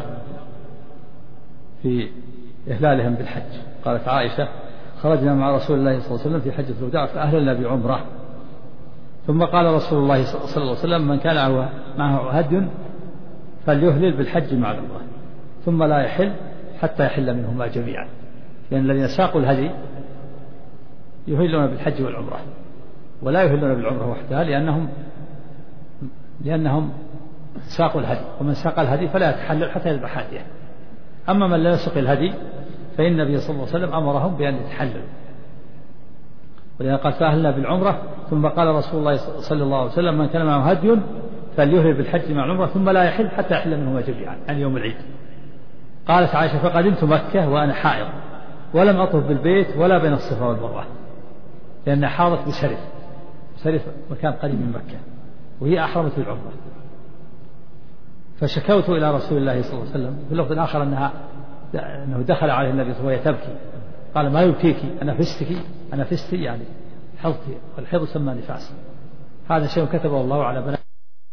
في إهلالهم بالحج. قالت عائشة خرجنا مع رسول الله صلى الله عليه وسلم في حجة الوداع فأهللنا بعمرة، ثم قال رسول الله صلى الله عليه وسلم من كان معه هدي فليهلل بالحج مع العمرة ثم لا يحل حتى يحل منهما جميعا، لأن الذين ساقوا الهدي يهلون بالحج والعمرة ولا يهلون بالعمرة وحدها لأنهم ساقوا الهدي، ومن ساق الهدي فلا يتحلل حتى يذبح هديه. أما من لا يسق الهدي فإن النبي صلى الله عليه وسلم أمرهم بأن يتحللوا، ولذا قال فأهلنا بالعمرة ثم قال رسول الله صلى الله عليه وسلم من كان معه هدي فليهلل بالحج مع العمرة ثم لا يحل حتى يحل منهما جميعا عن يوم العيد. قالت عائشة فقدمت مكة وأنا حائض ولم أطف بالبيت ولا بين الصفا والمروة، لأنها حاضت بسرف مكان قريب من مكة وهي أحرمت بالعمرة. فشكوت إلى رسول الله صلى الله عليه وسلم في اللفظ الآخر أنه دخل عليه النبي صلى الله عليه وسلم وهي تبكي، قال ما يبكيك أنا فستي يعني حظتي، والحظ سمى نفاس. هذا شيء كتبه الله على بنات.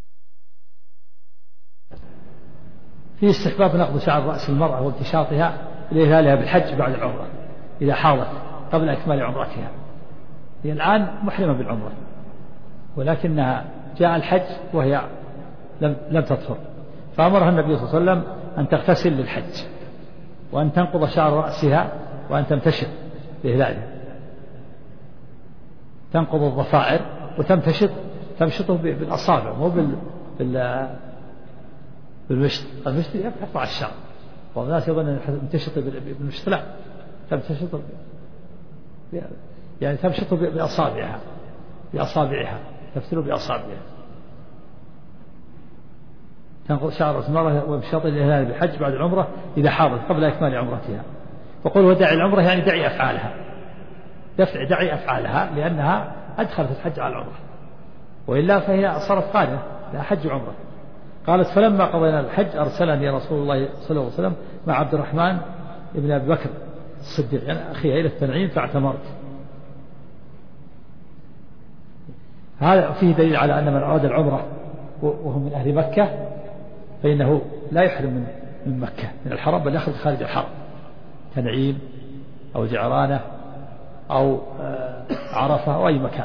في استحباب نقض شعر رأس المرأة وامتشاطها لإهلالها بالحج بعد العمرة إذا حاضت قبل إكمال عمرتها. هي الآن محرمة بالعمرة ولكنها جاء الحج وهي لم تطهر، فأمرها النبي صلى الله عليه وسلم أن تغتسل للحج وأن تنقض شعر رأسها وأن تمتشط بإهلالها، تنقض الضفائر تمشطه بالأصابع مو بالمشط. المشط يقطع الشعر، والناس يظن أن تمتشط بالمشط، لا، تمشط بأصابعها تفتل بأصابعها. تنقض شعر رأس المرأة وامشاط الإهلال بالحج بعد العمرة إذا حاضت قبل إكمال عمرتها. وقل ودعي العمرة يعني دعي أفعالها لأنها أدخلت الحج على العمرة، وإلا فهي صارت قادمة لا حج وعمرة. قالت فلما قضينا الحج أرسلني رسول الله صلى الله عليه وسلم مع عبد الرحمن ابن أبي بكر الصديق يعني أخيه إلى التنعيم فاعتمرت. هذا فيه دليل على أن من أراد العمرة وهو من أهل مكة فإنه لا يحرم من مكة من الحرم، بل يخرج خارج الحرم، تنعيم أو جعرانة أو عرفة أو أي مكان.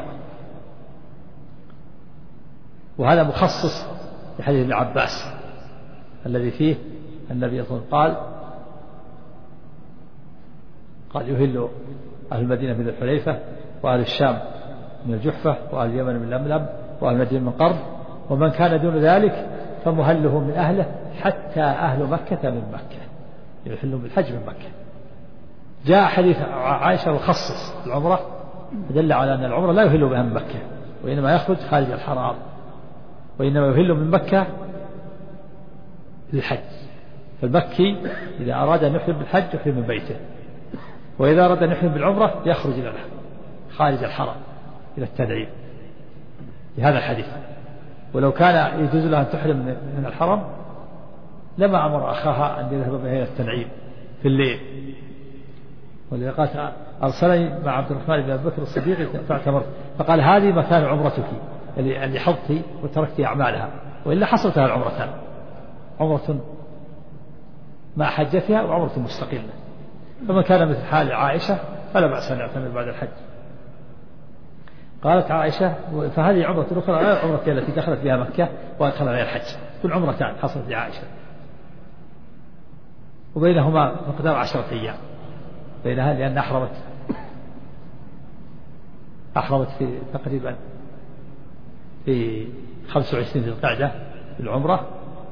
وهذا مخصص لحديث ابن عباس الذي فيه النبي صلى الله عليه وسلم قال يهل أهل المدينة من الحليفة وأهل الشام من الجحفة وأهل اليمن من لملم وأهل المدينة من قرب، ومن كان دون ذلك فمهله من أهله حتى أهل مكة من مكة، يحلون بالحج من مكة. جاء حديث عائشة وخصص العمرة دل على أن العمرة لا يهل بها من مكة وإنما يخرج خارج الحرام، وإنما يهل من مكة للحج. فالمكي إذا أراد أن يحرم بالحج يحرم من بيته، وإذا أراد أن يحرم بالعمرة يخرج إلى خارج الحرم إلى التنعيم لهذا الحديث. ولو كان يجوز لها أن تحرم من الحرم لما أمر أخاها أن يذهب بها إلى التنعيم في الليل. ولذا قالت أرسلني مع عبد الرحمن بن أبي بكر الصديق فاعتمرت، فقال هذه مكان عمرتك اللي حضت وتركت أعمالها، وإلا حصلتها العمرتان، عمرة مع حجتها وعمرة مستقلة. فمن كان مثل حال عائشة فلا بأس أن يعتمر بعد الحج. قالت عائشة فهذه عمرة أخرى غير عمرتها التي دخلت بها مكة وأدخل عليها الحج، كل عمرتان حصلت لعائشة، وبينهما مقدار 10 أيام بينها، لأن أحرمت في تقريبا في 25 ذي القعدة بالعمرة،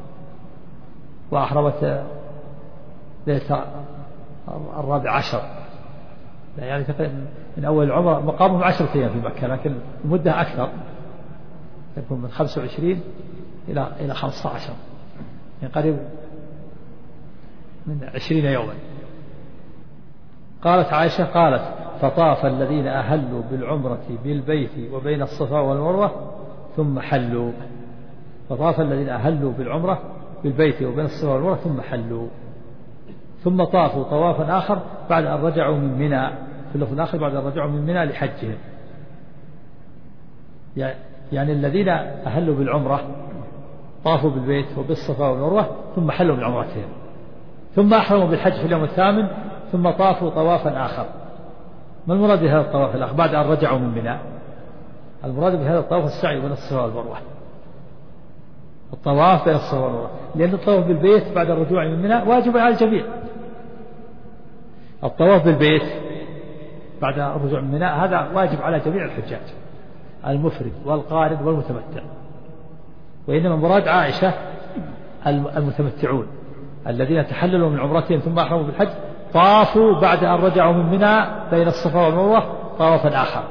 وأحرمت ليلة 14 يعني تقريبا من أول العمرة. مقامهم 10 أيام في مكة، لكن المدة أكثر، تكون من 25 إلى 15 يعني قريب من 20 يوما. قالت عائشة قالت فطاف الذين أهلوا بالعمرة بالبيت وبين الصفا والمروة ثم حلوا. فطاف الذين أهلوا بالعمرة بالبيت وبين الصفا والمروة ثم حلوا، ثم طافوا طوافا آخر بعد أن رجعوا من منى، في اللفظ الآخر بعد أن رجعوا من منى لحجهم. يعني الذين أهلوا بالعمرة طافوا بالبيت وبالصفا والمروة ثم حلوا من عمرتهم، ثم أحرموا بالحج في اليوم الثامن ثم طافوا طوافا آخر. ما المراد بهذا الطواف الآخر بعد أن رجعوا من منى؟ المراد بهذا الطواف السعي بين الصفا والمروة، الطواف بين الصفا والمروة، لأن الطواف بالبيت بعد الرجوع من منى واجب على الجميع. الطواف بالبيت بعد الرجوع من منى هذا واجب على جميع الحجاج المفرد والقارن والمتمتع، وإنما مراد عائشة المتمتعون الذين تحللوا من عمرتهم ثم أحرموا بالحج طافوا بعد أن رجعوا من منى بين الصفا والمروة طوافا آخر.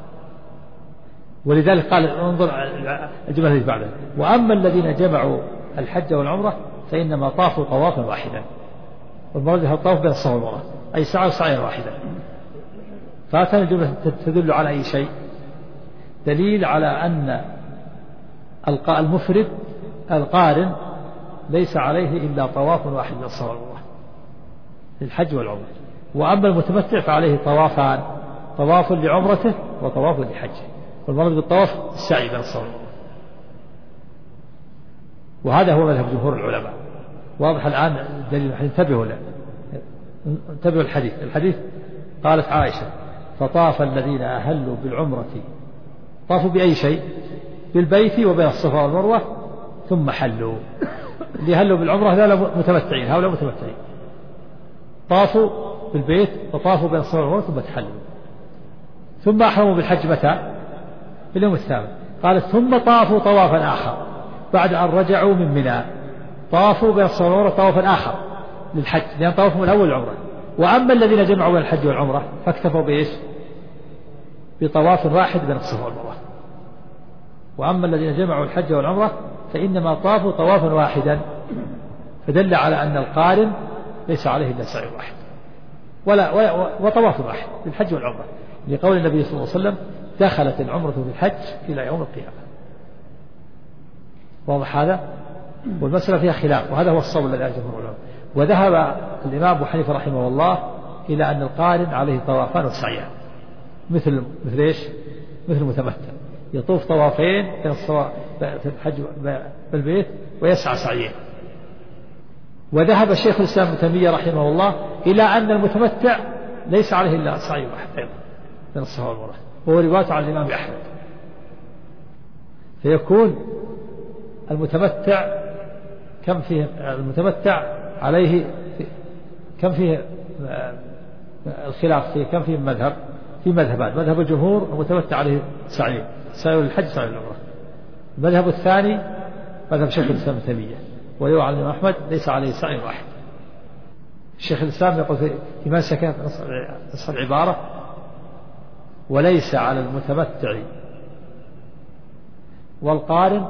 ولذلك قال انظر الجملة التي بعدها وأما الذين جمعوا الحج والعمرة فإنما طافوا طوافا واحدا، والمراد بها الطواف بين الصفا والمروة أي سعوا سعيا واحدا. فهذه الجملة تدل على أي شيء؟ دليل على أن المفرد القارن ليس عليه إلا طواف واحد من الصفا والمروة للحج والعمرة، وأما المتمتع فعليه طوافان، طواف لعمرته وطواف لحجه، والمراد بالطواف السعي بين الصفا والمروة. وهذا هو مذهب جمهور العلماء. واضح الآن الدليل. انتبهوا الحديث قالت عائشة فطاف الذين أهلوا بالعمرة طافوا بأي شيء؟ بالبيت وبين الصفا والمروة ثم حلوا. اللي هلوا بالعمرة هؤلاء متمتعين طافوا بالبيت وطافوا بين الصفا والمروة ثم تحلوا، ثم أحرموا بالحج متى؟ في اليوم الثامن. قالت ثم طافوا طوافا آخر بعد أن رجعوا من منى، طافوا بين الصفا والمروة طوافا آخر للحج لأن طوافهم الأول العمرة. وأما الذين جمعوا بين الحج والعمرة فاكتفوا بإيش؟ بطواف واحد بين الصفا والمروة. وأما الذين جمعوا الحج والعمرة فإنما طافوا طوافا واحدا، فدل على أن القارن ليس عليه إلا سعي واحد وطواف واحد للحج والعمرة، لقول النبي صلى الله عليه وسلم دخلت العمرة في الحج إلى يوم القيامة. واضح هذا؟ والمسألة فيها خلاف، وهذا هو الصواب الذي عليه جمهور العلماء. وذهب الإمام أبو حنيفة رحمه الله إلى أن القارن عليه طوافان وسعيان مثل إيش؟ مثل المتمتع يطوف طوافين في الحج بالبيت ويسعى سعيين. وذهب شيخ الإسلام ابن تيمية رحمه الله إلى أن المتمتع ليس عليه إلا سعي واحد أيضا بين الصفا والمروة، وهو رواية عن الإمام أحمد. فيكون المتمتع عليه كم فيه الخلاف فيه كم فيه مذهب؟ في مذهبان. مذهب الجمهور المتمتع عليه سعي للحج سعي للعمرة. المذهب الثاني مذهب شيخ الإسلام ابن تيمية ويروى عن الإمام أحمد ليس عليه سعي واحد. الشيخ الإسلام يقول في ما سكن نص العبارة وليس على المتمتع والقارن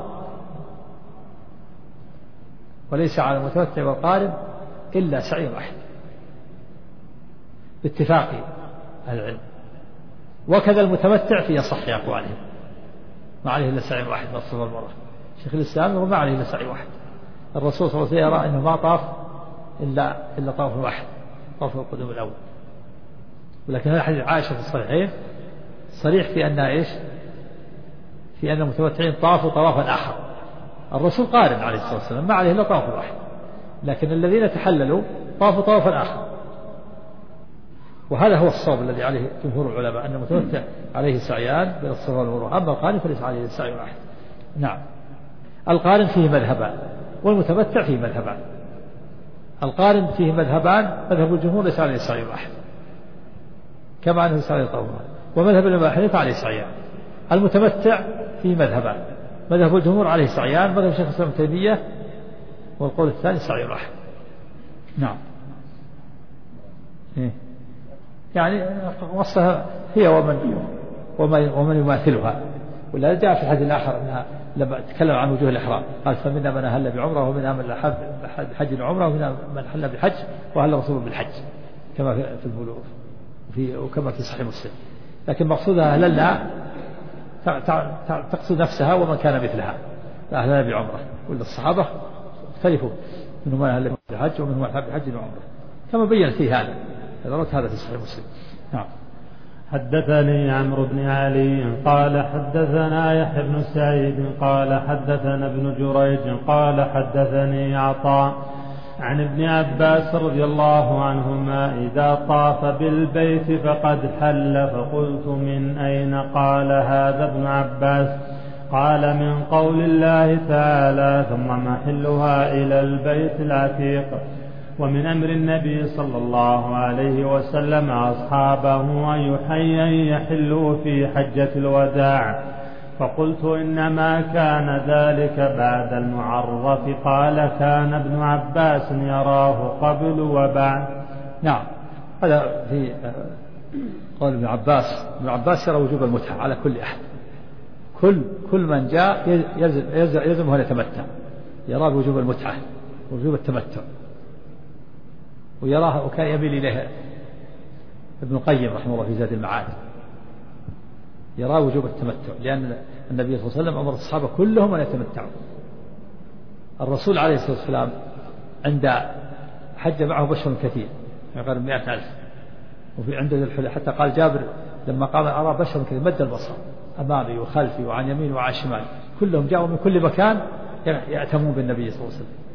إلا سعي واحد باتفاق أهل العلم. وكذا المتمتع في أصح أقوالهم ما عليه إلا سعي واحد من الصفا والمروة. شيخ الإسلام يقول ما عليه إلا سعي واحد. الرسول صلى الله عليه وسلم يرى أنه ما طاف إلا طواف واحد، طاف القدوم الأول. ولكن هذا حديث عائشة في الصحيحين صريح في أن إيش؟ في أن المتمتعين طافوا طوافا آخر. الرسول قارن عليه الصلاة والسلام ما عليه إلا طواف واحد، لكن الذين تحللوا طافوا طوافا آخر. وهذا هو الصواب الذي عليه جمهور العلماء أن المتمتع عليه سعيان بين الصفا والمروة، أما القارن فليس عليه سعي واحد. نعم. القارن فيه مذهبان والمتمتع فيه مذهبان. القارن فيه مذهبان، مذهب الجمهور ليس عليه سعي واحد كما أنه ليس عليه طواف واحد، ومذهب الإمام حنيفة عليه سعيان. المتمتع فيه مذهبان، مذهب الجمهور عليه سعيان، مذهب شيخ الإسلام ابن تيمية والقول الثاني سعي واحد. نعم. يعني وصفها هي ومن يماثلها ولا جاء في الحديث الآخر أنها لما تكلم عن وجوه الإحرام قال فمنا من أهل بعمرة ومنها من حج وعمرة ومنها من حل بالحج وأهل رسول بالحج كما في البلوغ وكما في صحيح مسلم. لكن مقصودها أهلنا تقصد نفسها ومن كان مثلها أهلنا بعمرة، ولا الصحابة اختلفوا منهم من أهل بالحج ومنهم من حل بحج وعمرة كما بين فيه هذا هذا في صحيح مسلم. نعم. حدثني عمرو بن علي قال حدثنا يحيى بن سعيد قال حدثنا ابن جريج قال حدثني عطاء عن ابن عباس رضي الله عنهما إذا طاف بالبيت فقد حل، فقلت من أين؟ قال هذا ابن عباس. قال من قول الله تعالى ثم محلها إلى البيت العتيق. ومن أمر النبي صلى الله عليه وسلم أصحابه أن يحلوا في حجة الوداع، فقلت إنما كان ذلك بعد المعرف. قال كان ابن عباس يراه قبل وبعد. نعم، هذا في قول ابن عباس. ابن عباس يرى وجوب المتعة على كل أحد، كل من جاء يلزمه أن يتمتع، يرى بوجوب المتعة ووجوب التمتع، ويراه وكان يميل إليه ابن القيم رحمه الله في زاد المعاد، يرى وجوب التمتع، لأن النبي صلى الله عليه وسلم أمر الصحابة كلهم أن يتمتعوا. الرسول عليه الصلاة والسلام عند حج معه بشر كثير يقارب 100,000، وفي عنده الحلة حتى قال جابر لما قام أرى بشر كثير مد البصر أمامي وخلفي وعن يمين وعن شمال، كلهم جاءوا من كل مكان يأتمون بالنبي صلى الله عليه وسلم،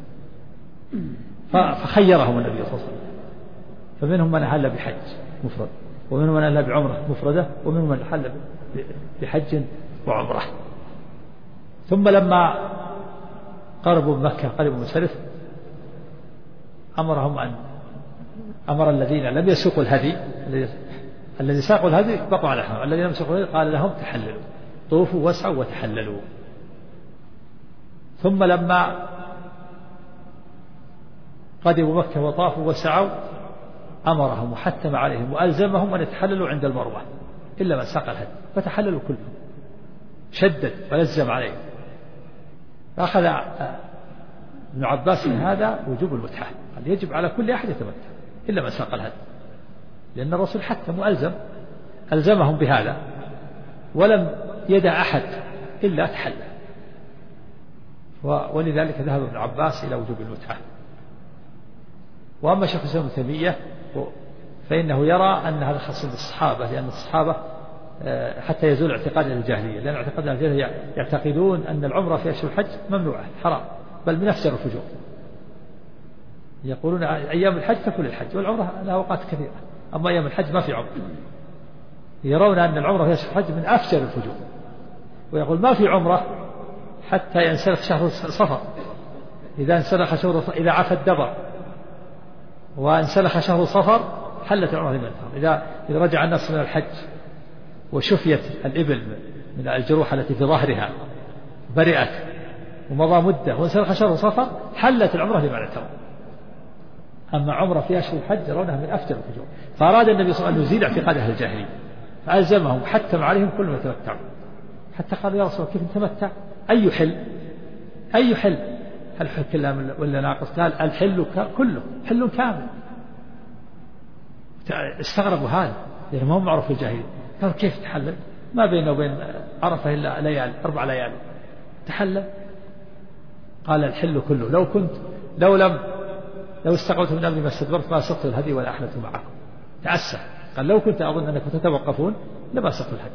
فخيرهم النبي صلى الله عليه وسلم، فمنهم من أهل بحج مفرد، ومنهم من أهل بعمرة مفردة، ومنهم من أهل بحج وعمرة. ثم لما قربوا مكة قربوا من سلف أمر الذين لم يسوقوا الهدي، الذي ساقوا الهدي بقوا على الحرم، الذين لم يسوقوا الهدي قال لهم تحللوا، طوفوا واسعوا وتحللوا. ثم لما قدموا مكة وطافوا وسعوا أمرهم وحتم عليهم وألزمهم أن يتحللوا عند المروة إلا من ساق الهدي، فتحللوا كلهم، شدد ولزم عليهم. فأخذ ابن عباس من هذا وجوب المتعة، قال يجب على كل أحد يتمتع إلا من ساق الهدي، لأن الرسول حتم ألزمهم بهذا ولم يدع أحد إلا تحلل، ولذلك ذهب ابن عباس إلى وجوب المتعة. وأما شيخ الإسلام ابن تيمية فإنه يرى أن هذا خاص بالصحابة، لأن الصحابة حتى يزول اعتقاد الجاهلية، لأن اعتقاد الجاهلية يعتقدون أن العمرة في أشهر الحج ممنوعة حرام، بل من أفجر الفجور. يقولون أيام الحج تكون الحج، والعمرة لها أوقات كثيرة، أما أيام الحج ما في عمرة. يرون أن العمرة في أشهر الحج من أفجر الفجور، ويقول ما في عمرة حتى ينسلخ شهر صفر، إذا انسلخ شهر إذا عفى الدبر وانسلخ شهر صفر حلت العمرة لمن إذا رجع الناس من الحج وشفيت الإبل من الجروح التي في ظهرها برئت ومضى مدة وانسلخ شهر صفر حلت العمرة لمن اعتمر. أما عمرة في أشهر الحج يرونها من أفجر الفجور، فأراد النبي صلى الله عليه وسلم أن يزيل اعتقاد أهل الجاهلية، فألزمهم حتم عليهم كلهم يتمتعوا، حتى قالوا يا رسول الله كيف نتمتع؟ أي حل هل حل كلام ولا ناقص؟ قال الحل كله حل كامل. استغربوا هذا لأنه ما هو معروف في الجاهلية، قالوا كيف تحلل؟ ما بينه وبين عرفة إلا ليالي 4 ليالي تحلل. قال الحل كله، لو استقبلت من أمري ما استدبرت ما سقت الهدي ولا أحلت معكم. تأسف، قال لو كنت أظن أنكم تتوقفون لما سقت الهدي.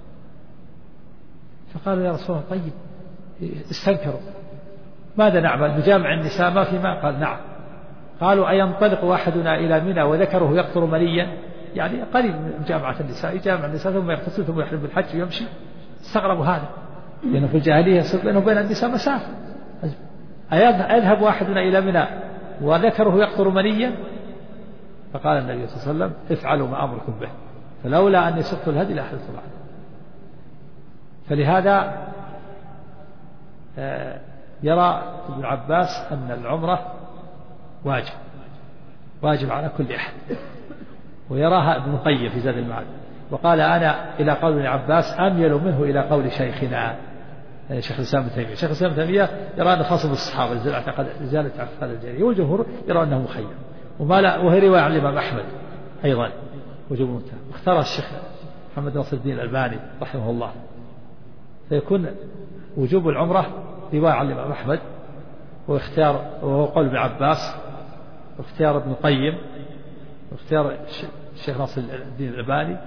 فقالوا يا رسول الله طيب، استنكروا ماذا نعمل؟ نجامع النساء ما في ماء؟ قال نعم. قالوا أينطلق أحدنا إلى منى وذكره يقطر منيا؟ يعني قليل من مجامعة النساء، يجامع النساء ثم يغتسل ثم يحرم بالحج ويمشي. استغربوا هذا، لأنه في الجاهلية يصير بينه وبين النساء مسافة. أيذهب أحدنا إلى منى وذكره يقطر منيا؟ فقال النبي صلى الله عليه وسلم افعلوا ما أمركم به، فلولا أني سقت الهدي لأحلت معه. فلهذا يرى ابن عباس أن العمرة واجب على كل أحد، ويراها ابن القيم في زاد المعاد، وقال أنا إلى قول ابن عباس أميل منه إلى قول شيخنا شيخ الإسلام ابن تيمية. شيخ الإسلام ابن تيمية يرى أن خاص بالصحابة إزالة اعتقاد الجاهلية، والجمهور يرى أنه مخير، وهي رواية عن الإمام أحمد أيضا وجوب المتعة. اختار الشيخ محمد ناصر الدين الألباني رحمه الله، فيكون وجوب العمرة رواية عن الإمام أحمد، وهو قول ابن عباس، واختيار ابن القيم، واختيار الشيخ ناصر الدين الألباني.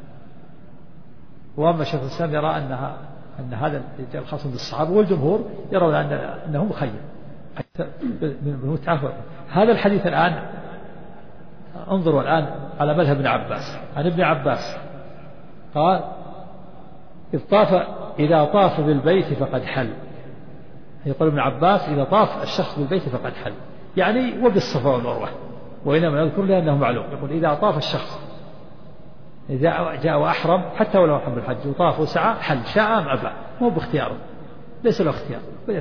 وأما شيخ الإسلام يرى أن هذا الخاص بالصحابة، والجمهور يرون أنه مخير بالمتعة. هذا الحديث الآن انظروا الآن على مذهب ابن عباس. عن ابن عباس قال إذا طاف بالبيت فقد حل. يقول ابن عباس إذا طاف الشخص بالبيت فقد حل، يعني وبالصفا والمروة، وإنما نذكر لأنه معلوم. يقول إذا طاف الشخص، إذا جاء وأحرم حتى ولو أحرم بالحج وطاف وسعى حل، شاء أم أبى، مو باختياره، ليس له اختيار،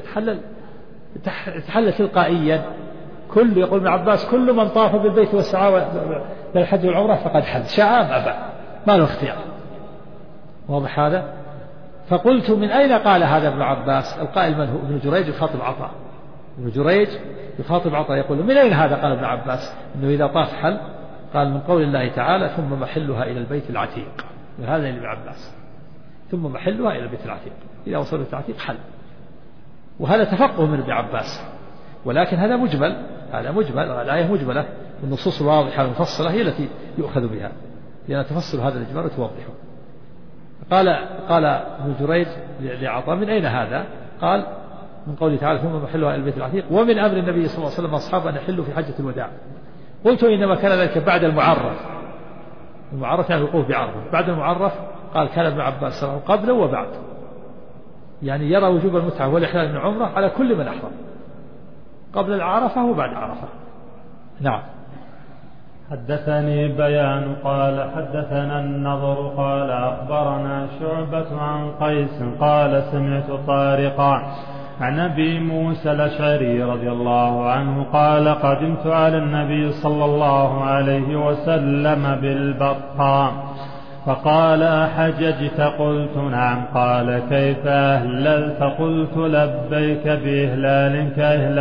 يتحلل تلقائيا. يقول ابن عباس كل من طاف بالبيت وسعى للحج والعمرة فقد حل، شاء أم أبى، ما له اختيار. واضح هذا؟ فقلت من أين قال هذا ابن عباس؟ القائل من هو؟ ابن جريج يخاطب عطاء. ابن جريج يخاطب عطاء يقول من أين هذا قال ابن عباس أنه إذا طاف حل؟ قال من قول الله تعالى ثم محلها إلى البيت العتيق. هذا ابن عباس، ثم محلها إلى البيت العتيق، إذا وصل البيت العتيق حل. وهذا تفقه من ابن عباس، ولكن هذا مجمل، الآية مجملة، والنصوص الواضحة المفصلة هي التي يؤخذ بها، لأن تفصل هذا الإجمال وتوضحه. قال ابن جريج لعطاء من أين هذا؟ قال من قوله تعالى ثم محلها إلى البيت العتيق ومن أمر النبي صلى الله عليه وسلم أصحابه أن يحلوا في حجة الوداع. قلت إنما كان ذلك بعد المعرف يعني الوقوف بعرفة. بعد المعرف قال كان ابن عباس قبله وبعد، يعني يرى وجوب المتعة والإحلال من العمرة على كل من أحرم قبل العرفة وبعد عرفة. نعم. حدثني بيان قال حدثنا النضر قال أخبرنا شعبة عن قيس قال سمعت طارقا عن أبي موسى الأشعري رضي الله عنه قال قدمت على النبي صلى الله عليه وسلم بالبطحاء فقال أحججت؟ قلت نعم. قال كيف أهللت؟ قلت لبيك بإهلال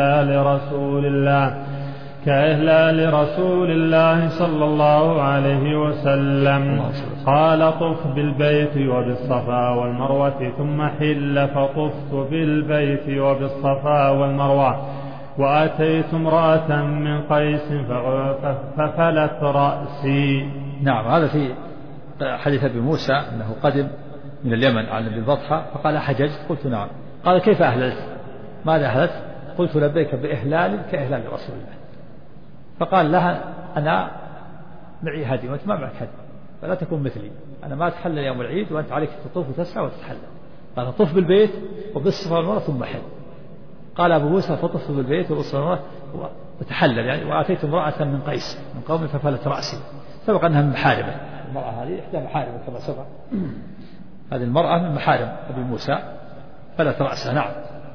كإهلال رسول الله صلى الله عليه وسلم. قال طف بالبيت وبالصفا والمروة ثم حل. فطفت بالبيت وبالصفا والمروة وأتيت امرأة من قيس ففلت رأسي. نعم. هذا في حديث أبي موسى أنه قدم من اليمن على النبي البطحاء فقال حججت؟ قلت نعم. قال كيف أهللت؟ ماذا أهللت؟ قلت لبيك بإهلال كإهلال رسول الله. فقال لها أنا معي هدي وأنت ما معك هدي، فلا تكون مثلي، أنا ما أتحلل يوم العيد وأنت عليك تطوف وتسعى وتتحلل. قال طف بالبيت وبالصفا والمروة ثم حل. قال أبو موسى فطفت بالبيت وبالصفا والمروة وتحلل، يعني وآتيت امرأة من قيس من قومي ففلت رأسي. سبق أنها من محارمه، المرأة هذه إحدى محارمه كما سبق، هذه المرأة من محارم أبي موسى فلت رأسها. نعم.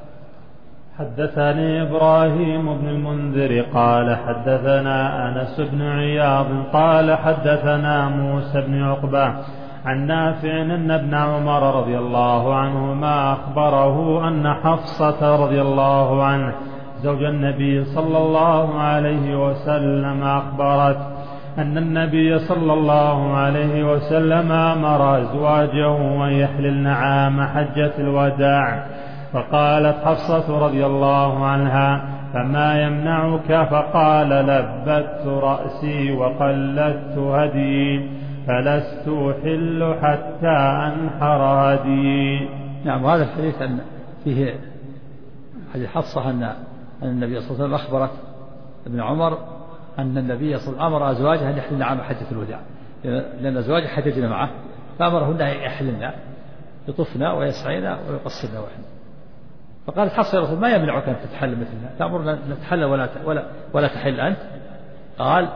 حدثني إبراهيم بن المنذر قال حدثنا أنس بن عياض قال حدثنا موسى بن عقبة عن نافع أن ابن عمر رضي الله عنهما أخبره أن حفصة رضي الله عنه زوج النبي صلى الله عليه وسلم أخبرت أن النبي صلى الله عليه وسلم أمر أزواجه أن يحللن عام حجة الوداع. فقالت حفصة رضي الله عنها فما يمنعك؟ فقال لبت رأسي وقلدت هدي فلست أحل حتى أنحر هدي. نعم. وهذا الحديث أن فيه حديث حفصة أن النبي صلى الله عليه وسلم أخبرت ابن عمر أن النبي صلى الله عليه وسلم أمر أزواجه أن يحللن عام حجة الوداع، لأن أزواجه حججن معه فأمرهن أن يحللن يطفن ويسعين ويقصرن وحن. فقالت حفصة يا رسول ما يمنعك أن تتحل مثلنا؟ تأمرنا نتحل ولا تحل أنت؟ قال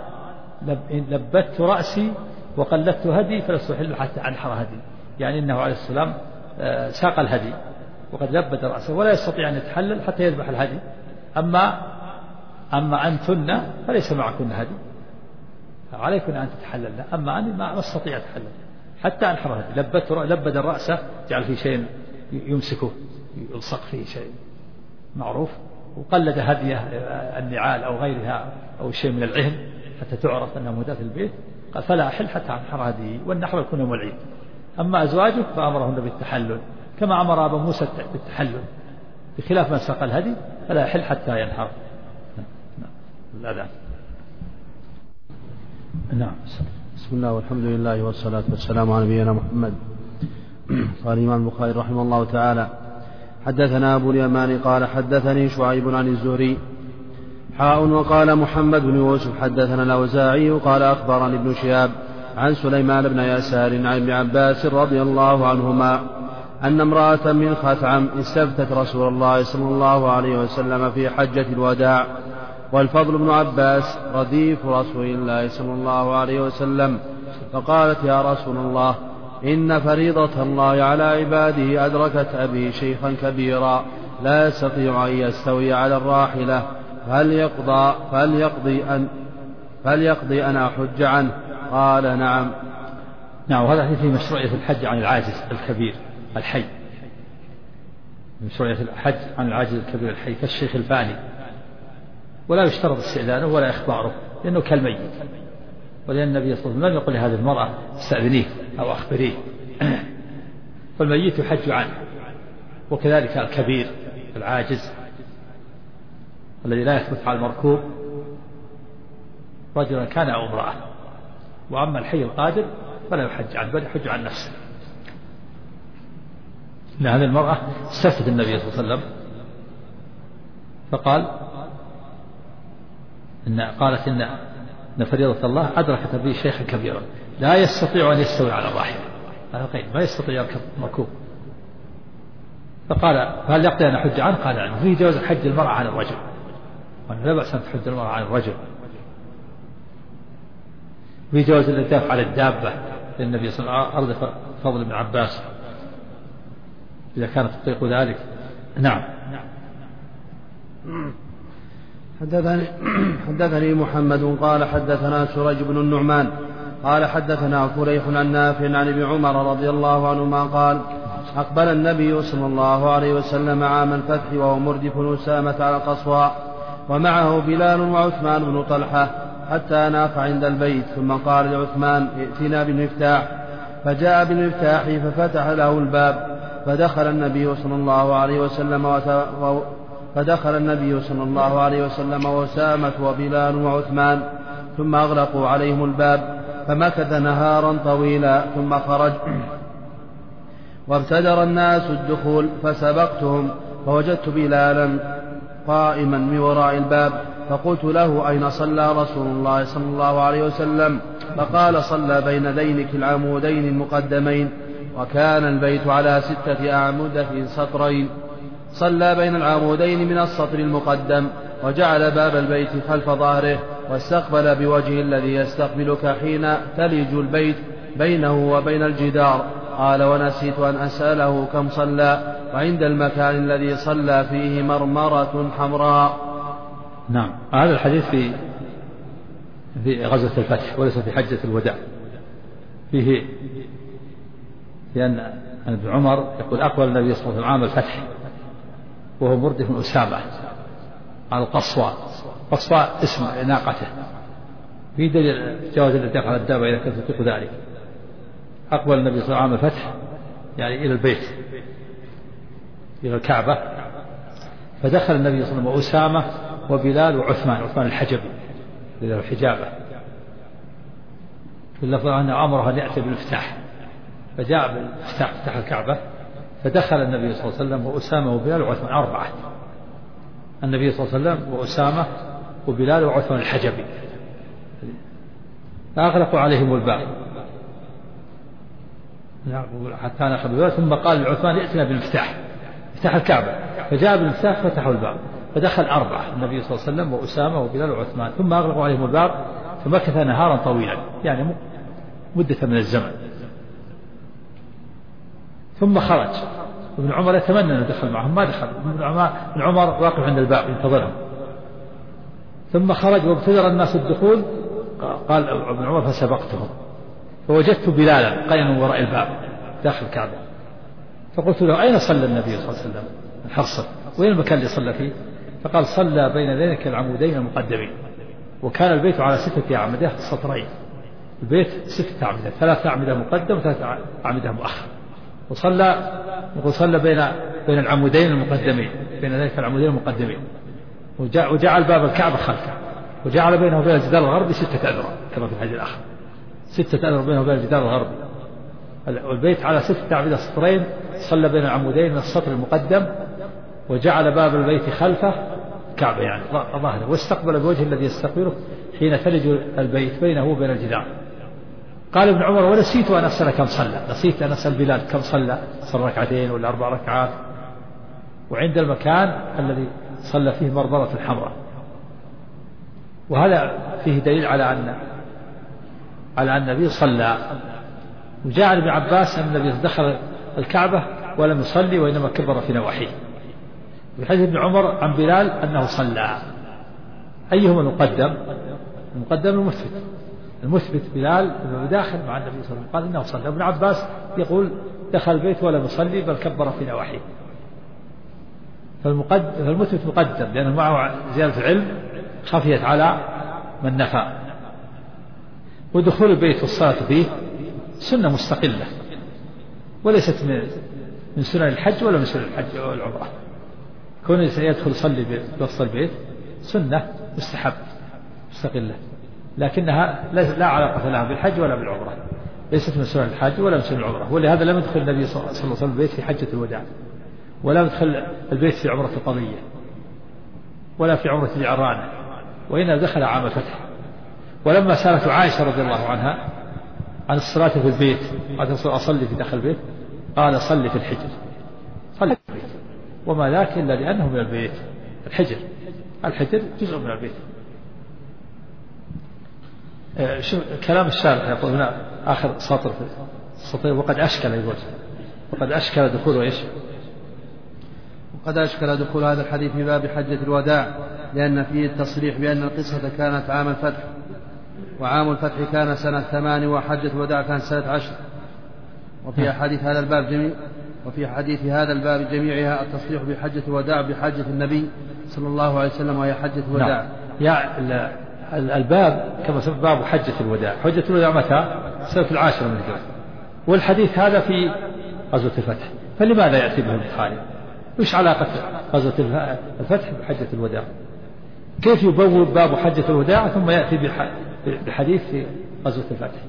لبت رأسي وقلدت هدي فلست أحل حتى أنحر هدي، يعني إنه عليه السلام ساق الهدي وقد لبت رأسه ولا يستطيع أن يتحلل حتى يذبح الهدي. أما أنتن فليس معكن هدي، عليكن أن تتحللن، أما أنا ما أستطيع أتحلل حتى أنحر الهدي، لبد الرأس، جعل فيه شيء يمسكه يلصق فيه شيء معروف، وقلد هديه النعال أو غيرها أو شيء من العهن حتى تعرف أنها مهداة البيت. قال فلا أحل حتى أنحر هديه، والنحر يكون يوم العيد. أما أزواجه فأمرهن بالتحلل كما أمر أبا موسى بالتحلل، بخلاف من ساق الهدي فلا يحل حتى ينحر. الأذان. نعم. بسم الله والحمد لله والصلاة والسلام على نبينا محمد. قال الإمام البخاري رحمه الله تعالى: حدثنا أبو اليمان قال حدثني شعيب عن الزهري وقال محمد بن يوسف حدثنا الأوزاعي قال أخبرني ابن شهاب عن سليمان بن يسار عن ابن عباس رضي الله عنهما أن امرأة من خثعم استفتت رسول الله صلى الله عليه وسلم في حجة الوداع، والفضل بن عباس رديف رسول الله صلى الله عليه وسلم، فقالت: يا رسول الله، إن فريضة الله على عباده أدركت أبي شيخا كبيرا لا يستطيع أن يستوي على الراحلة، فليقضي أن أحج عنه؟ قال: نعم. نعم. وهذا في مشروعية الحج عن العاجز الكبير الحي، مشروعية الحج عن العاجز الكبير الحي كالشيخ الفاني، ولا يشترط استئذانه ولا إخباره لأنه كالميت، ولأن النبي صلى الله عليه وسلم لم يقل لهذه المرأة استأذنيه أو أخبريه، فالميت يحج عنه. وكذلك الكبير العاجز الذي لا يثبت على المركوب، رجلا كان أو امرأة. وأما الحي القادر فلا يحج عنه بل يحج عن نفسه. إن هذه المرأة استفتت النبي صلى الله عليه وسلم فقال قالت إن فريضة الله أدركت به شيخا كبيرا لا يستطيع أن يستوي على الراحلة، هذا قيد، ما يستطيع يركب مركوب. فقال: فهل يقضي أن أحج عنه؟ قال: عنه. فيه جواز حج المرأة عن الرجل، وأنه لا بأس أن تحج المرأة عن الرجل. فيه جواز الإرداف على الدابة، للنبي صلى الله عليه وسلم أرض فضل بن عباس إذا كانت تطيق ذلك. نعم. حدثني محمد قال حدثنا سريج بن النعمان قال حدثنا فليح عن نافع عن ابن عمر رضي الله عنهما قال: أقبل النبي صلى الله عليه وسلم عام الفتح وهو مردف أسامة على القصواء، ومعه بلال وعثمان بن طلحة، حتى ناف عند البيت، ثم قال لعثمان: ائتنا بالمفتاح، فجاء بالمفتاح ففتح له الباب، فدخل النبي صلى الله عليه وسلم وأسامة وبلال وعثمان، ثم أغلقوا عليهم الباب، فمكث نهارا طويلا، ثم خرج، وابتدر الناس الدخول، فسبقتهم، فوجدت بلالا قائما من وراء الباب، فقلت له: أين صلى رسول الله صلى الله عليه وسلم؟ فقال: صلى بين دينك العمودين المقدمين، وكان البيت على 6 أعمدة سطرين، صلى بين العمودين من السطر المقدم، وجعل باب البيت خلف ظهره، واستقبل بوجهه الذي يستقبلك حين تلج البيت بينه وبين الجدار. قال: ونسيت أن أسأله كم صلى، وعند المكان الذي صلى فيه مرمرة حمراء. نعم. هذا الحديث في غزوة الفتح وليس في حجة الوداع. فيه لأن ابن عمر يقول: أقبل النبي صلى الله عليه وسلم عام الفتح وهو مردف أسامة على القصواء. قصواء اسم ناقته، في دليل جواز الإطلاق على الدابة إذا كنت تطيق ذلك. أقبل النبي صلى الله عليه وسلم عام الفتح يعني إلى البيت، إلى الكعبة، فدخل النبي صلى الله عليه وسلم وأسامة وبلال وعثمان الحجبي إلى الحجابة، في اللفظ أنه أمره أن يأتي بالمفتاح، فجاء بالمفتاح فتح الكعبة، فدخل النبي صلى الله عليه وسلم وأسامة وبلال وعثمان 4، النبي صلى الله عليه وسلم وأسامة وبلال وعثمان الحجبي، فأغلقوا عليهم الباب حتى نأخذ الباب، ثم قال لعثمان: ائتنا بالمفتاح، مفتاح الكعبة، فجاء بالمفتاح فتحوا الباب، فدخل 4، النبي صلى الله عليه وسلم وأسامة وبلال وعثمان، ثم أغلقوا عليهم الباب، فمكث نهارا طويلا يعني مدة من الزمن، ثم خرج. ابن عمر يتمنى أن يدخل معهم، ما دخل. ابن عمر واقف عند الباب ينتظرهم، ثم خرج وابتدر الناس الدخول. قال ابن عمر: فسبقتهم، فوجدت بلالا قائما من وراء الباب داخل الكعبة، فقلت له أين صلى النبي صلى الله عليه وسلم الحرصة، وين المكان اللي صلى فيه؟ فقال صلى بين ذلك العمودين المقدمين، وكان البيت على 6 أعمدة سطرين، البيت 6 أعمدة، 3 أعمدة مقدم و3 أعمدة مؤخر، وصلى بين العمودين المقدمين، بين ذلك العمودين المقدمين، وجعل باب الكعبة خلفه، وجعل بينه وبين الجدار الغربي 6 أذرع كما في الحديث الآخر، 6 أذرع بينه وبين الجدار الغربي، والبيت على 6 أعمدة سطرين، صلى بين العمودين من السطر المقدم، وجعل باب البيت خلفه كعبة يعني ظاهره، واستقبل بوجه الذي يستقبله حين تلج البيت بينه وبين الجدار. قال ابن عمر ونسيت أن أسأل كم صلى، نسيت أن أسأل بلال كم صلى 2 ولا 4 ركعات، وعند المكان الذي صلى فيه مرضرة الحمراء. وهذا فيه دليل على أن النبي صلى. وجاء عن ابن عباس أن النبي دخل الكعبة ولم يصلي وإنما كبر في نواحيه. في حديث ابن عمر عن بلال أنه صلى. أيهما المقدم؟ المقدم المثبت بلال أنه داخل مع النبي صلى الله عليه وسلم قال إنه صلى. ابن عباس يقول دخل البيت ولم يصلي بل كبر في نواحيه. فالمثبت مقدم لأنه معه زيادة العلم خفيت على من نفى. ودخول البيت والصلاة فيه سنة مستقلة وليست من سنن الحج ولا من سنن الحج والعمرة. كون يدخل يصلي بوسط البيت سنة مستحب مستقلة، لكنها لا علاقة لها بالحج ولا بالعمرة، ليست من سنن الحج ولا من سنن العمرة. ولهذا لم يدخل النبي صلى الله عليه وسلم البيت في حجة الوداع، ولا يدخل البيت في عمرة القضية، ولا في عمرة الجعرانة، وإنما دخل عام الفتح. ولما سألت عائشة رضي الله عنها عن الصلاة في البيت قالت أصلي في داخل البيت، قال صلي في الحجر، صلي في البيت، وما ذاك إلا لأنه من البيت. الحجر جزء من البيت. كلام الشارح يقول هنا آخر سطر في السطر وقد أشكل، يقول وقد أشكل دخول إيش؟ وقد أشكل دخول هذا الحديث في باب حجة الوداع، لأن فيه التصريح بأن القصة كانت عام الفتح، وعام الفتح كان سنة 8 وحجة الوداع كانت سنة 10. وفي حديث هذا الباب جميعها التصريح بحجة الوداع بحجة النبي صلى الله عليه وسلم وهي حجة الوداع. الباب كما سمى باب حجة الوداع. حجة الوداع متى؟ سنة 10 من الهجرة، والحديث هذا في غزوة الفتح، فلماذا يأتي به البخاري؟ وش علاقة غزوة الفتح بحجة الوداع؟ كيف يبوب باب حجة الوداع ثم يأتي بحديث في غزوة الفتح؟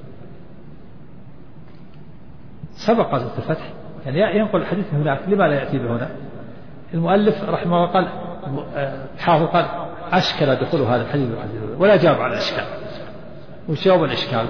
سبق غزوة الفتح يعني ينقل الحديث هناك، لماذا يأتي به هنا؟ المؤلف رحمه الله قال حافظ قال أشكل دخول هذا الحديث ولا جاب على الإشكال. وش جواب الإشكال؟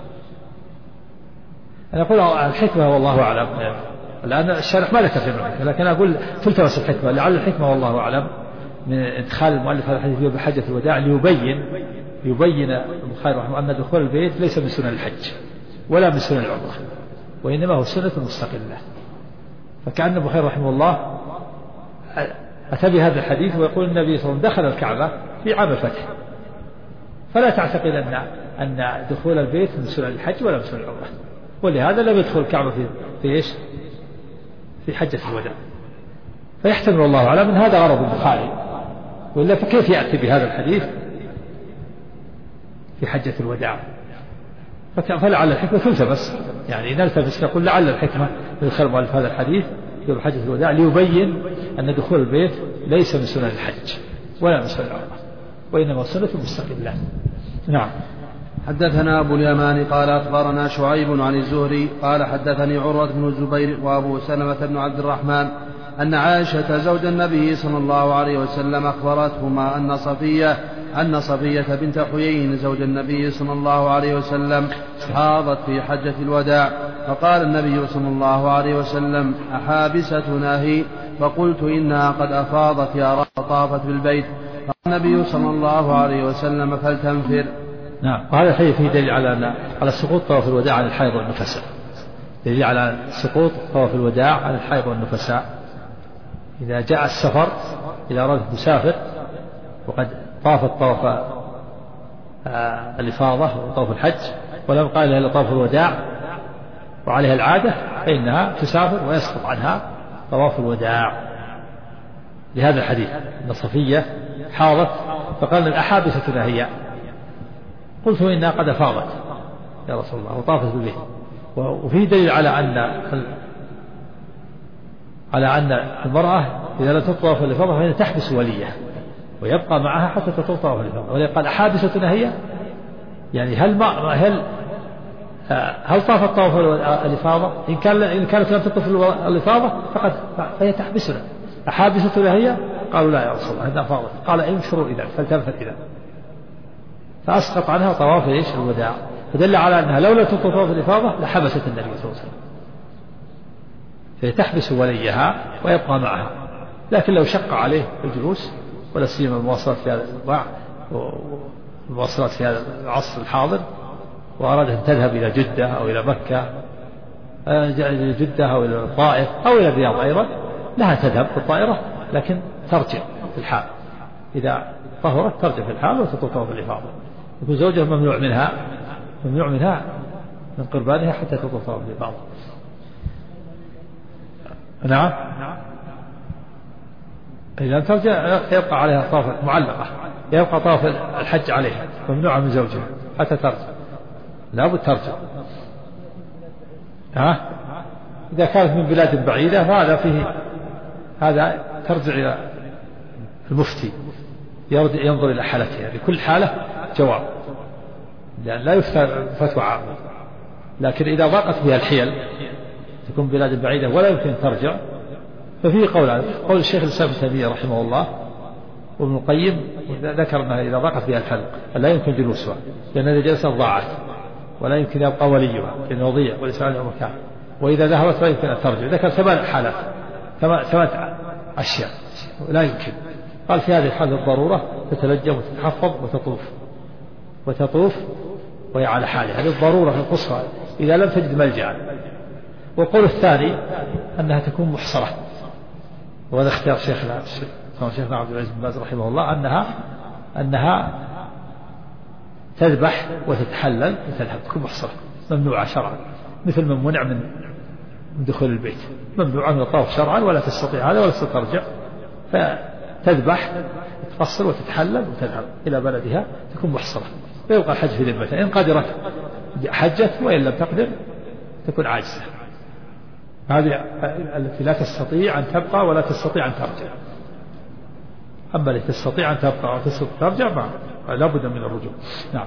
أنا أقول الحكمة والله أعلم، الآن الشارح ما ذكر في الحكمة، لكن أقول تلتمس الحكمة، لعل الحكمة والله أعلم من إدخال المؤلف هذا الحديث بحجة الوداع ليبين البخاري رحمه الله أن دخول البيت ليس من سنن الحج ولا من سنن العمرة، وإنما هو سنة مستقلة. فكأن البخاري رحمه الله أتى بهذا الحديث ويقول النبي صلى الله عليه وسلم دخل الكعبة في عام الفتح، فلا تعتقد أن دخول البيت من سنن الحج ولا من سنن العمرة، ولهذا لم يدخل الكعبة في إيش؟ في حجة الوداع. فيحتمل والله أعلم من هذا غرض البخاري، وإلا فكيف يأتي بهذا الحديث في حجة الوداع؟ فلعل الحكمة تلتمس، يعني نلتمس نقول لعل الحكمة من خلال مؤلف هذا الحديث في حجة الوداع ليبين أن دخول البيت ليس من سنن الحج ولا من سنن العمرة، وإنما سنة مستقلة. نعم. حدثنا أبو اليمان قال أخبرنا شعيب عن الزهري قال حدثني عروة بن الزبير وأبو سلمة بن عبد الرحمن أن عائشة زوج النبي صلى الله عليه وسلم أخبرتهما أن صفية بنت حيي زوج النبي صلى الله عليه وسلم حاضت في حجة الوداع، فقال النبي صلى الله عليه وسلم أحابستنا هي؟ فقلت إنها قد أفاضت يا رب طافت بالبيت. قال النبي صلى الله عليه وسلم فلتنفر. نعم. وهذا الحديث فيه دليل على سقوط طواف الوداع عن الحيض والنفساء، دليل على سقوط طواف الوداع عن الحيض والنفساء. إذا جاء السفر، إذا أراد مسافر وقد طاف الطواف الإفاضة وطواف الحج ولم قال لها إلا طواف الوداع وعليها العادة فإنها تسافر ويسقط عنها طواف الوداع، لهذا الحديث أن صفية حاضت فقال الأحابستنا هي، قلت إنها قد أفاضت يا رسول الله وطافت به. وفيه دليل على أن المرأة إذا لم تطوف الإفاضة فإنها تحبس وليها ويبقى معها حتى تطوف طواف الإفاضة. ولقال أحابستنا هي، يعني هل طافت طواف الإفاضة؟ إن كانت لم تطوف الإفاضة فهي تحبسنا. أحابستنا هي؟ قالوا لا يا رسول الله إنها فاضت. قال انشروا إذا فالتفت إذا، فأسقط عنها طواف الوداع، فدل على أنها لو لم تطوف طواف الإفاضة لحبست النبي صلى الله عليه وسلم، فهي تحبس وليها ويبقى معها. لكن لو شق عليه الجلوس ولا سيما المواصلات في هذا المواصلات في هذا العصر الحاضر، وأراد أن تذهب إلى جدة أو إلى مكة، إلى جدة أو إلى الطائف أو إلى الرياض أيضا، لها تذهب في الطائرة لكن ترجع في الحال، إذا طهرت ترجع في الحال وتطوف طواف الإفاضة. يكون زوجها ممنوع منها من قربانها حتى تطوف طواف الإفاضة. نعم، إذا لم ترجع يبقى عليها طواف معلقة، يبقى طواف الحج عليها ممنوعة من زوجها حتى ترجع، لابد ترجع. إذا كانت من بلاد بعيدة فهذا فيه هذا ترجع إلى المفتي ينظر إلى حالتها، لكل حالة جواب، لأن لا يفتى فتوى عامة. لكن إذا ضاقت بها الحيل تكون بلاد بعيدة ولا يمكن ترجع، ففيه قول الشيخ الإسلام ابن تيمية رحمه الله وابن القيم ذكر أنها إذا ضاقت بها الحل لا يمكن جلوسها، لأن إذا جلست ضاعت ولا يمكن يبقى وليها لأنه يضيع وليس عنده مكان، وإذا ذهبت لا يمكن أن ترجع. ذكر 8 حالات، 8 أشياء لا يمكن. قال في هذه الحالة الضرورة تتلجم وتتحفظ وتطوف وهي على حالها، هذه الضرورة القصوى إذا لم تجد ملجأ. والقول الثاني أنها تكون محصرة، وهذا اختيار شيخنا عبد العزيز بن باز رحمه الله، أنها تذبح وتتحلل وتذهب، تكون محصرة ممنوعة شرعا، مثل من منع من دخول البيت، ممنوعة من الطواف شرعا ولا تستطيع هذا ولا تستطيع، فتذبح تفصل وتتحلل وتذهب إلى بلدها، تكون محصرة ويبقى الحج في ذمتها. إن قدرت حجت وإن لم تقدر تكون عاجزة. هذه التي لا تستطيع أن تبقى ولا تستطيع أن ترجع. أما التي تستطيع أن تبقى وتستطيع ترجع لا بد من الرجوع. نعم.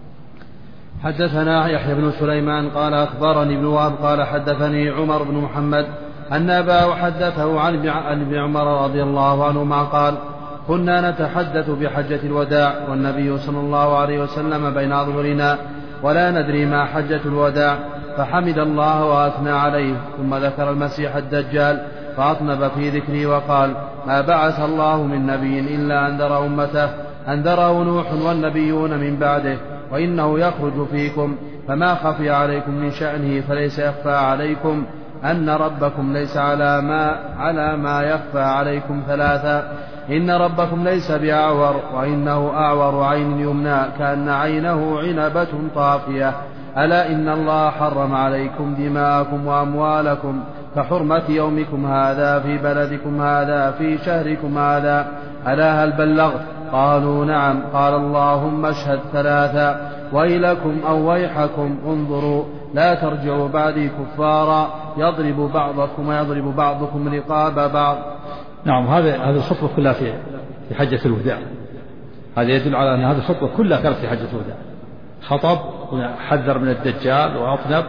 حدثنا يحيى بن سليمان قال أخبرني ابن وهب قال حدثني عمر بن محمد أن أباه حدثه عن ابن عمر رضي الله عنهما قال كنا نتحدث بحجة الوداع والنبي صلى الله عليه وسلم بين أظهرنا ولا ندري ما حجة الوداع، فحمد الله وأثنى عليه، ثم ذكر المسيح الدجال فأطنب في ذكره وقال ما بعث الله من نبي إلا أنذر أمته، أنذره نوح والنبيون من بعده، وإنه يخرج فيكم، فما خفي عليكم من شأنه فليس يخفى عليكم، أن ربكم ليس على ما يخفى عليكم ثلاثة، إن ربكم ليس بأعور، وإنه أعور عين يمنى كأن عينه عنبة طافية، ألا إن الله حرم عليكم دماءكم وأموالكم كحرمة يومكم هذا في بلدكم هذا في شهركم هذا، ألا هل بلغت؟ قالوا نعم. قال اللهم اشهد ثلاثا، ويلكم أو ويحكم، انظروا لا ترجعوا بعدي كفارا يضرب بعضكم ويضرب بعضكم رقاب بعض. نعم، هذه الخطبة كلها في حجة الوداع. هذا يدل على أن هذه الخطبة كلها كانت في حجة الوداع. خطب حذر من الدجال وأطنب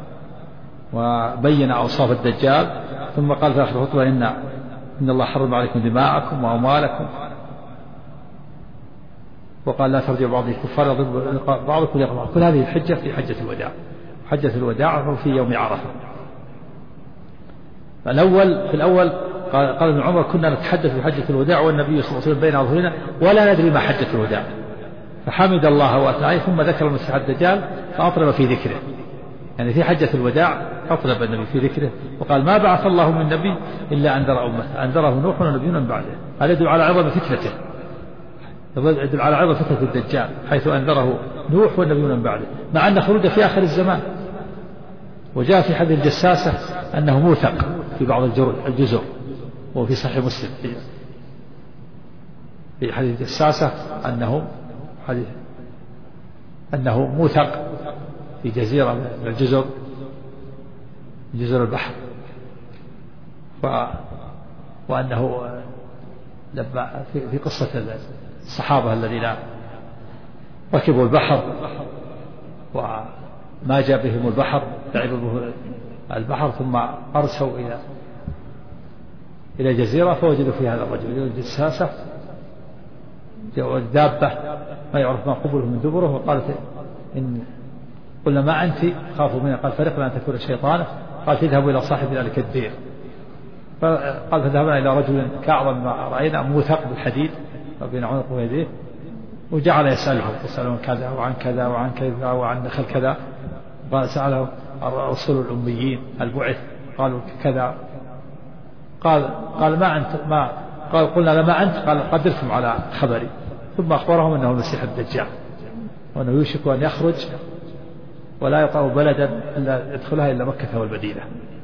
وبين أوصاف الدجال، ثم قال في آخر الخطبة إن الله حرم عليكم دماءكم وأموالكم، وقال لا ترجعوا بعضي كفار يضرب بعضكم رقاب بعض. كل هذه الحجة في حجة الوداع. حجة الوداع في يوم عرفة. في الأول قال ابن عمر كنا نتحدث في حجة الوداع والنبي صلى الله عليه وسلم بين أظهرنا ولا ندري ما حجة الوداع، فحمد الله وأثنى عليه، ثم ذكر المسيح الدجال فأطلب في ذكره، يعني في حجة الوداع أطلب النبي في ذكره وقال ما بعث الله من نبي إلا أنذر أمته، أنذره نوح والنبيون من بعده. هذا يدل على عظم فتنته يدل على عظم فتنة الدجال حيث أنذره نوح والنبيون من بعده، مع أن خروجه في آخر الزمان. وجاء في حديث الجساسة أنه موثق في بعض الجزر، وفي صحيح مسلم في حديث الجساسة أنه موثق في جزيرة من جزر البحر، وأنه لما في قصة الصحابة الذين ركبوا البحر وما جاء بهم البحر، تعبوا به البحر، ثم أرسوا إلى جزيرة فوجدوا فيها هذا الرجل الجساسة دابة ما يعرف ما قبله من دبره، وقالت إن قلنا ما أنت خافوا منه، قال فرقنا أن تكون شيطانة، قال تذهبوا إلى صاحب ذلك الدير، قال فذهبنا إلى رجل كأعظم ما رأينا موثق بالحديد بين عنقه ويديه، وجعل يسألهم كذا وعن كذا وعن كذا وعن دخل كذا، قال سأله الرسل الأميين البعث قالوا كذا، قال ما أنت ما قال قلنا لما أنت، قال قدرتم على خبري، ثم أخبرهم أنه المسيح الدجال، وأنه يوشك أن يخرج ولا يطأ بلدا إلا يدخلها إلا مكة والمدينة.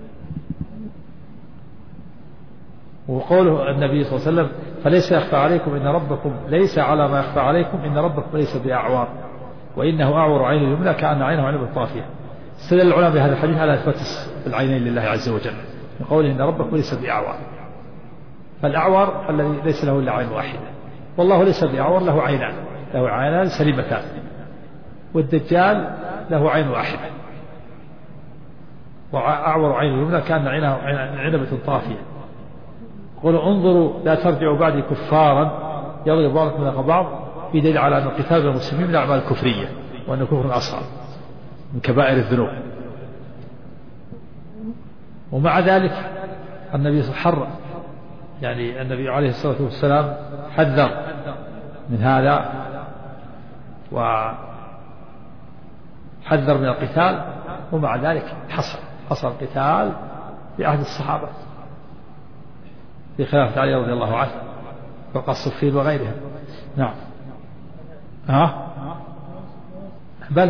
وقوله النبي صلى الله عليه وسلم فليس يخفى عليكم إن ربكم ليس على ما يخفى عليكم إن ربكم ليس بأعوار وإنه أعور عين اليمنى كأن عينه عنب طافية. استدل العلماء بهذا الحديث على إثبات العينين لله عز وجل من قوله إن ربكم ليس بأعوار، فالأعور الذي ليس له إلا عين واحدة، والله ليس بأعور له عينان، له عينان سليمتان، والدجال له عين واحدة، وأعور عين اليمنى كأن عينه عنبة طافية. قولوا انظروا لا ترجعوا بعدي كفارا يضرب بعضكم من بعض، في دليل على أن القتال المسلمين من الأعمال الكفرية، وأنه كفر أصغر من كبائر الذنوب. ومع ذلك النبي حر يعني النبي عليه الصلاة والسلام حذر من هذا وحذر من القتال، ومع ذلك حصل القتال في عهد الصحابة في خلافة علي رضي الله عنه وقع الصفين وغيرها. نعم بل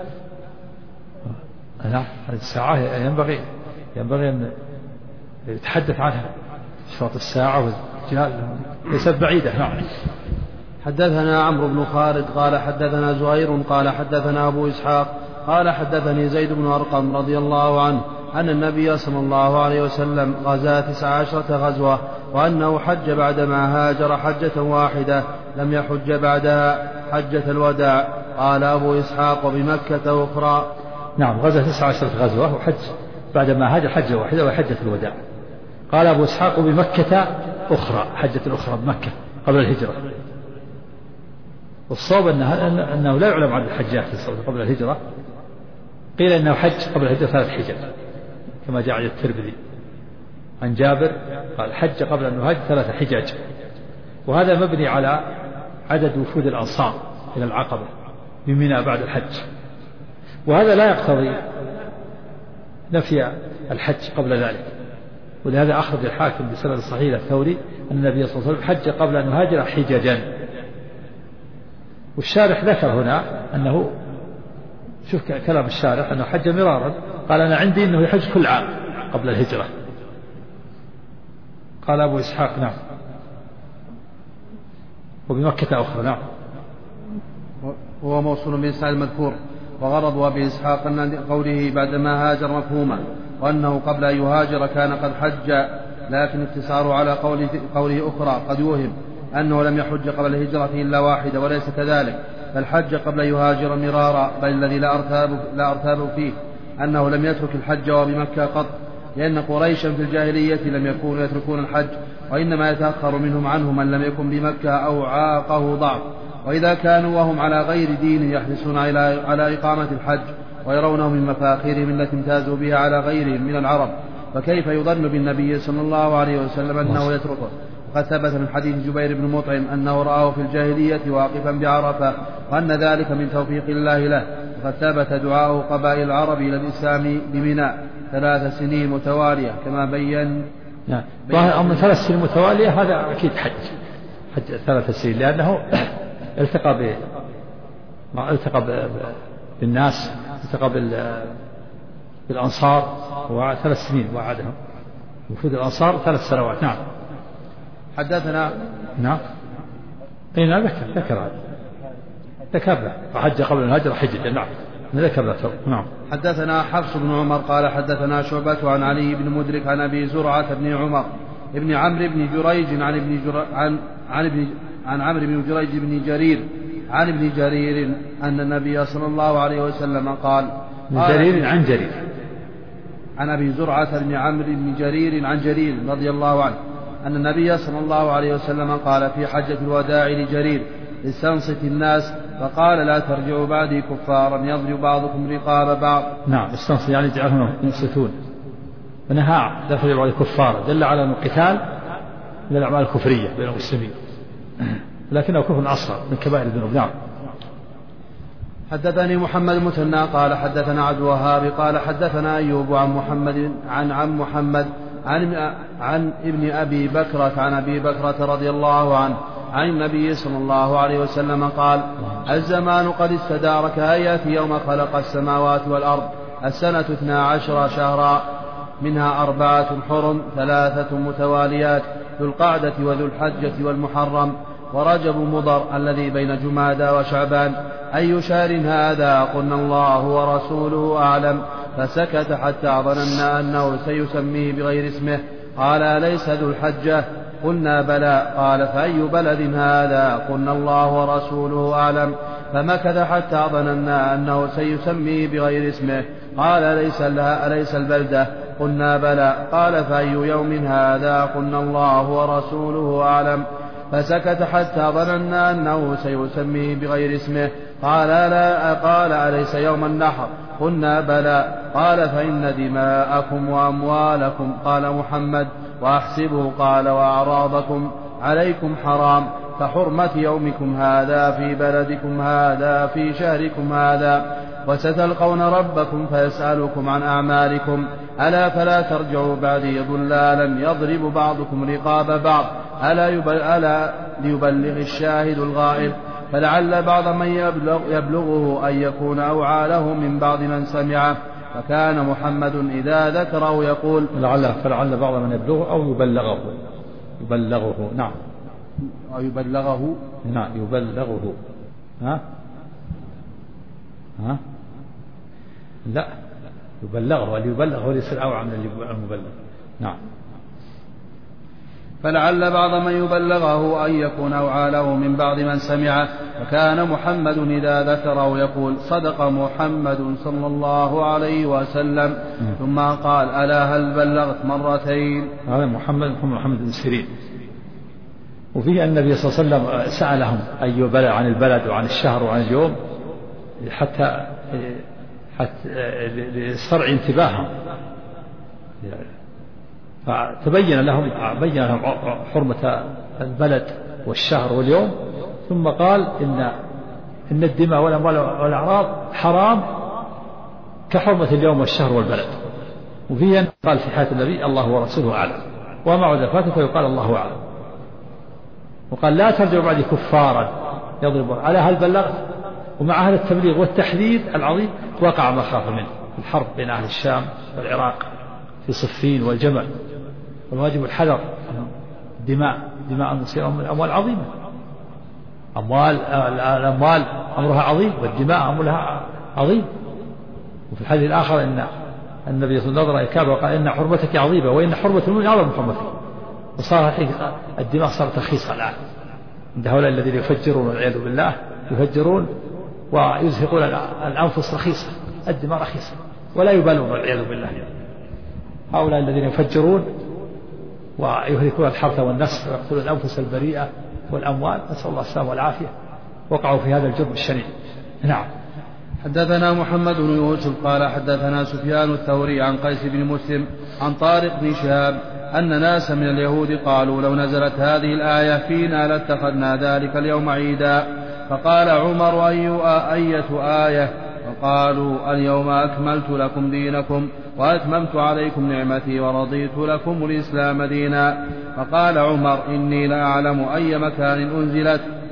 نعم هذه الساعة ينبغي أن يتحدث عنها، شرط الساعة والجهال ليست بعيدة. نعم. حدثنا عمرو بن خالد قال حدثنا زهير قال حدثنا أبو إسحاق قال حدثني زيد بن أرقم رضي الله عنه أن النبي صلى الله عليه وسلم غزا 19 غزوة، وأنه حج بعدما هاجر حجة واحدة لم يحج بعدها حجة الوداع. قال أبو إسحاق وبمكة أخرى. نعم غزا 19 غزوة وحج بعدما هاجر حجة واحدة وحجة الوداع. قال أبو إسحاق بمكة أخرى، حجة أخرى بمكة قبل الهجرة. والصواب أنه لا يعلم عن الحجات قبل الهجرة، قيل أنه حج قبل الهجرة 3 حجج كما جاء عند الترمذي عن جابر قال حج قبل أن يهاجر 3 حجج، وهذا مبني على عدد وفود الأنصار إلى العقبة بمنى بعد الحج، وهذا لا يقتضي نفي الحج قبل ذلك. ولهذا أخرج الحاكم بسند صحيح الثوري أن النبي صلى الله عليه وسلم حج قبل أن يهاجر حججا. والشارح ذكر هنا أنه شوف كلام الشارح أنه حج مرارا، قال أنا عندي أنه يحج كل عام قبل الهجرة. قال أبو إسحاق نعم وبمكة أخرى. نعم. هو موصول بالإسناد المذكور، وغرض أبي إسحاق أن قوله بعدما هاجر مفهوما، وأنه قبل أن يهاجر كان قد حج، لكن اقتصاره على قوله أخرى قد يوهم أنه لم يحج قبل الهجرة إلا واحدة، وليس كذلك، بل حج قبل أن يهاجر مرارا. بل الذي لا أرتاب فيه أنه لم يترك الحج وبمكة قط، لأن قريشا في الجاهلية لم يكونوا يتركون الحج، وإنما يتأخر منهم عنه من لم يكن بمكة أو عاقه ضعف. وإذا كانوا وهم على غير دين يحرصون على إقامة الحج ويرونه من مفاخرهم التي امتازوا بها على غيرهم من العرب، فكيف يظن بالنبي صلى الله عليه وسلم أنه يتركه؟ وقد ثبت من حديث جبير بن مطعم أنه رآه في الجاهلية واقفا بعرفة، وأن ذلك من توفيق الله له. وقد ثبت دعاء قبائل العرب إلى الإسلام بمنى 3 سنين متوالية كما بين. ظاهر أمر 3 سنين متوالية هذا أكيد حج 3 سنين، لأنه التقى بالناس، التقى بالأنصار، وعاد 3 سنين وعدهم وفود الأنصار 3 سنوات. نعم. حدثنا نعم ذكر وحج قبل الهجرة حجة. نعم ذكر. نعم. حدثنا حفص بن عمر قال حدثنا شعبة عن علي بن مدرك عن أبي زرعة بن عمر ابن عمرو بن جريج عن عمرو بن جريج بن جرير عن ابن جرير أن النبي صلى الله عليه وسلم قال عن أبي زرعة بن عمرو بن جرير عن جرير رضي الله عنه أن النبي صلى الله عليه وسلم قال في حجة الوداع لجرير استنصت الناس فقال لا ترجعوا بعدي كفارا يضرب بعضكم رقاب بعض. نعم استنصت يعني جعلهم ينصتون، ونهى لا ترجعوا بعدي كفارا، دل على أن القتال من الأعمال الكفرية بين المسلمين، لكنه كفر أصغر من كبائر الذنوب. نعم. حدثني محمد المثنى قال حدثنا عبد الوهاب قال حدثنا أيوب عن محمد عن ابن أبي بكرة عن أبي بكرة رضي الله عنه عن النبي صلى الله عليه وسلم قال الزمان قد استدار كآيات يوم خلق السماوات والأرض، السنة 12 شهرا منها 4 حرم 3 متواليات ذو القعدة وذو الحجة والمحرم ورجب مضر الذي بين جمادى وشعبان، أي شهر هذا؟ قلنا الله ورسوله أعلم، فسكت حتى ظننا أنه سيسميه بغير اسمه. قال أليس ذو الحجة؟ قلنا بلى. قال فأي بلد هذا؟ قلنا الله ورسوله أعلم، فمكث حتى ظننا أنه سيسميه بغير اسمه. قال أليس البلدة؟ قلنا بلى. قال فأي يوم هذا؟ قلنا الله ورسوله أعلم، فسكت حتى ظننا أنه سيسميه بغير اسمه. قال لا. قال أليس يوم النحر؟ قلنا بلى. قال فإن دماءكم وأموالكم، قال محمد، وأحسبه، قال وأعراضكم عليكم حرام كحرمة يومكم هذا في بلدكم هذا في شهركم هذا، وستلقون ربكم فيسألكم عن أعمالكم، ألا فلا ترجعوا بعدي ضلالا يضرب بعضكم رقاب بعض، ألا ليبلغ الشاهد الغائب، فلعل بعض من يبلغه أن يكون أوعى له من بعض من سمعه، فكان محمد إذا ذكره يقول فلعل بعض من يبلغه أو يبلغه. نعم. أو يبلغه. نعم يبلغه. ها لا يبلغه، اللي يبلغه ليس أوعى من المبلغ. نعم. فلعل بعض من يبلغه أن يكون أوعى له من بعض من سمعه، فكان محمد إذا ذكره يقول صدق محمد صلى الله عليه وسلم. ثم قال ألا هل بلغت مرتين؟ هذا محمد بن سيرين. وفيه أن النبي صلى الله عليه وسلم سألهم أي بلغ عن البلد وعن الشهر وعن اليوم حتى لصرع انتباههم، فتبين لهم حرمة البلد والشهر واليوم، ثم قال إن الدماء والأموال والأعراض حرام كحرمة اليوم والشهر والبلد. وفيه أن قال في حياة النبي الله ورسوله أعلم، وما عد فاته فيقال الله أعلم. وقال لا ترجعوا بعدي كفارا يضربون، على هل بلغت؟ ومع هذا التبليغ والتحذير العظيم وقع ما خاف منه في الحرب بين أهل الشام والعراق في صفين والجمل، والواجب الحذر. دماء المسلمين أموال عظيمة، الأموال أمرها عظيم، والدماء أمرها عظيم. وفي الحديث الآخر أن النبي صلى الله عليه وسلم نظر الكعبة وقال إن حرمتك عظيمة وإن حرمة المؤمن أعظم من حرمتك. وصار الدماء صارت رخيصة الآن عند هؤلاء الذين يفجرون والعياذ بالله، يفجرون ويزهقون الأنفس رخيصة، الدماء رخيصة ولا يبالون والعياذ بالله. هؤلاء الذين يفجرون ويهلكون الحرث والنسل ويقتلون الأنفس البريئة والأموال، نسأل الله السلامة والعافية، وقعوا في هذا الجرم الشنيع. نعم. حدثنا محمد بن يوسف قال حدثنا سفيان الثوري عن قيس بن مسلم عن طارق بن شهاب أن ناسا من اليهود قالوا لو نزلت هذه الآية فينا لاتخذنا ذلك اليوم عيدا، فقال عمر أية آية؟ فقالوا اليوم أكملت لكم دينكم وأتممت عليكم نعمتي ورضيت لكم الإسلام دينا. فقال عمر إني لا أعلم أي مكان أنزلت،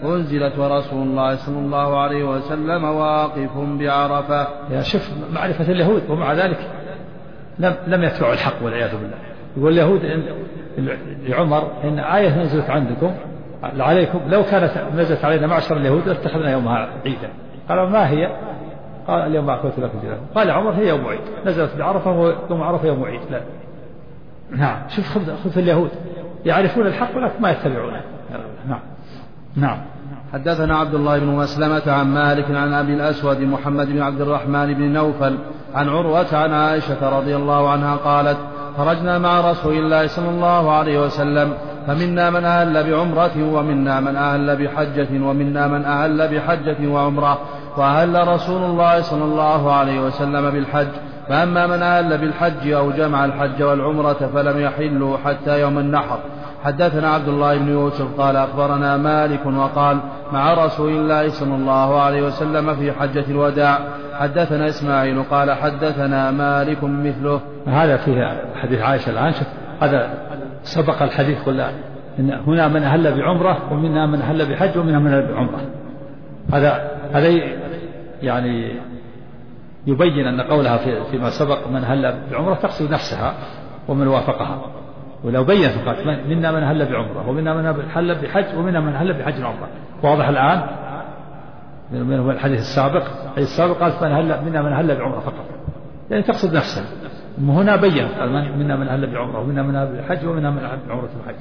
أنزلت ورسول الله صلى الله عليه وسلم واقف بعرفة. يا شوف معرفة اليهود ومع ذلك لم يتبعوا الحق والعياذ بالله. يقول اليهود لعمر إن آية نزلت عندكم عليكم لو كانت نزلت علينا معشر اليهود لاتخذنا يومها عيدا. قالوا ما هي؟ قال اليوم أكملت لكم دينكم. قال عمر هي يوم عيد نزلت بعرفة ويوم عرفة يوم عيد. لا نعم شوف خذ اليهود يعرفون الحق ولكن ما يتبعونه. نعم. حدثنا عبد الله بن مسلمة عن مالك عن أبي الأسود محمد بن عبد الرحمن بن نوفل عن عروة عن عائشة رضي الله عنها قالت خرجنا مع رسول الله صلى الله عليه وسلم فمنا من أهل بعمرة ومنا من أهل بحجة ومنا من أهل بحجة وعمرة وأهل رسول الله صلى الله عليه وسلم بالحج فأما من أهل بالحج أو جمع الحج والعمرة فلم يحلوا حتى يوم النحر. حدثنا عبد الله بن يوسف قال أخبرنا مالك وقال مع رسول الله صلى الله عليه وسلم في حجة الوداع. حدثنا إسماعيل قال حدثنا مالك مثله. هذا فيه حديث عائشة الآن هذا سبق الحديث كله إن هنا من أهل بعمرة ومنها من أهل بحج ومنها من أهل بعمرة. هذا يعني يبين أن قولها فيما سبق من أهل بعمرة تقصد نفسها ومن وافقها. ولو بين فقط منا من أهل بعمرة ومنا من أهل بحج ومنا من أهل بحج وعمرة واضح الآن من الحديث السابق قالت منا من أهل بعمرة فقط يعني تقصد نفسها. هنا بين قال منا من أهل بعمرة ومنا من أهل بحج ومنا من أهل بعمرة الحج.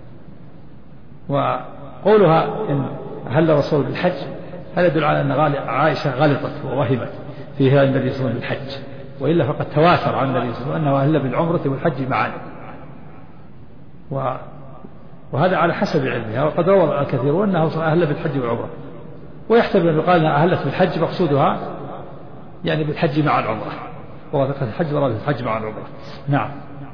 وقولها إن أهل الرسول بالحج هذا يدل على أن عائشة غلطت ووهمت فيها النبي صلى الله عليه وسلم بالحج وإلا فقد تواتر عن النبي صلى الله عليه وسلم أنه أهل بالعمرة والحج معا. وهذا على حسب علمها وقد روى الكثيرون أنه أهل بالحج والعمرة ويحتمل أن يقال أنها أهلت بالحج مقصودها يعني بالحج مع العمرة ورادت الحج ورادت الحج مع العمرة. نعم.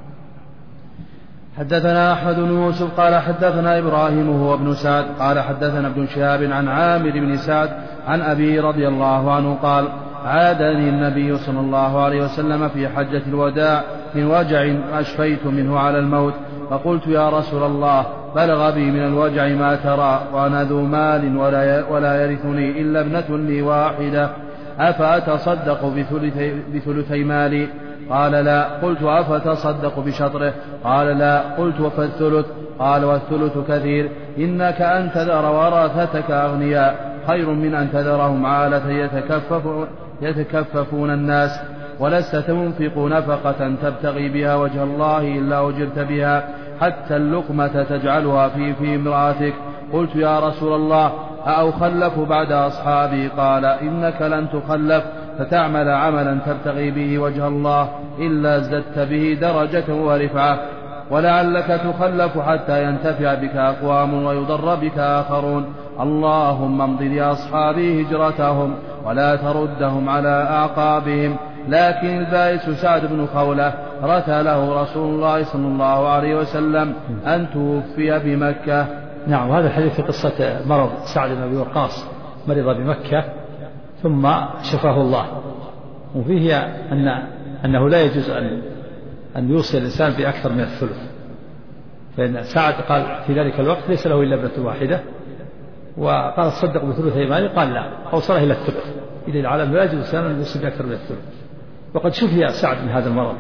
حدثنا أحمد بن يوسف قال حدثنا إبراهيم هو ابن سعد قال حدثنا ابن شهاب عن عامر بن سعد عن أبي رضي الله عنه قال عادني النبي صلى الله عليه وسلم في حجة الوداع من وجع أشفيت منه على الموت فقلت يا رسول الله بلغ بي من الوجع ما ترى وأنا ذو مال ولا يرثني إلا ابنة لي واحدة أفأتصدق بثلثي مالي؟ قال لا. قلت أفتصدق بشطره؟ قال لا. قلت فالثلث؟ قال والثلث كثير إنك أن تذر ورثتك أغنياء خير من أن تذرهم عالة يتكففون الناس ولست تنفق نفقة تبتغي بها وجه الله إلا أجرت بها حتى اللقمة تجعلها في امرأتك. قلت يا رسول الله أأخلف بعد أصحابي؟ قال إنك لن تخلف فتعمل عملا تبتغي به وجه الله إلا ازددت به درجة ورفعة ولعلك تخلف حتى ينتفع بك أقوام ويضر بك آخرون. اللهم امض لأصحابي هجرتهم ولا تردهم على أعقابهم. لكن البائس سعد بن خولة رثى له رسول الله صلى الله عليه وسلم أن توفي بمكة. نعم. وهذا الحديث في قصة مرض سعد بن أبي وقاص مرض بمكة ثم شفاه الله وفيه أنه لا يجوز أن يوصي الإنسان بأكثر من الثلث فإن سعد قال في ذلك الوقت ليس له إلا ابنة واحدة وقال تصدق بثلثي مالي قال لا أوصله إلى الثلث إلى العالم لا يجوز الإنسان أن يوصي بأكثر من الثلث. وقد شفي سعد من هذا المرض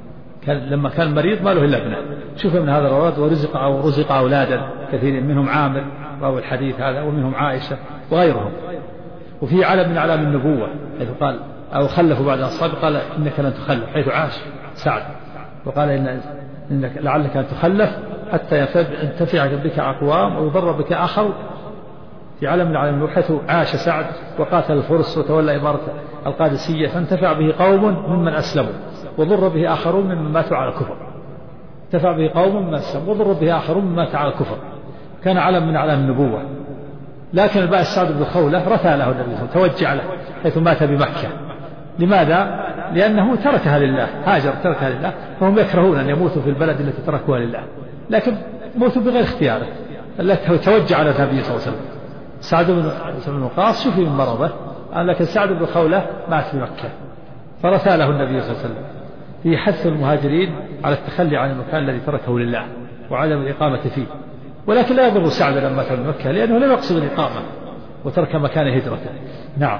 لما كان مريض ما له إلا ابنه شفي من هذا المرض ورزق أولادا كثير منهم عامر راوي الحديث هذا ومنهم عائشة وغيرهم. وفي علم من أعلام النبوة حيث قال أو خلفوا بعد أصحابه قال إنك لن تخلف حيث عاش سعد وقال إنك لعلك أن تخلف حتى ينتفع بك أقوام ويضر بك آخر. في علم من أعلام النبوة حيث عاش سعد وقاتل الفرس وتولى إمارة القادسية فانتفع به قوم ممن أسلموا وضر به آخرون ممن ماتوا على الكفر. انتفع به قوم ممن أسلموا وضر به آخرون ممن ماتوا على الكفر. كان علم من أعلام النبوة. لكن البائس سعد بن خولة رثى له النبي صلى الله عليه وسلم توجع له حيث مات بمكة. لماذا؟ لأنه تركها لله هاجر تركها لله فهم يكرهون أن يموتوا في البلد التي تركوها لله لكن موتوا بغير اختياره التي توجع على النبي صلى الله عليه وسلم. سعد بن وقاص شفي من مرضه لكن سعد بن خولة مات في مكة فرثى له النبي صلى الله عليه وسلم في حث المهاجرين على التخلي عن المكان الذي تركه لله وعدم الإقامة فيه ولكن لا يضر سعد لما كان مكة لأنه لم يقصد الإقامة وترك مكان هجرته. نعم.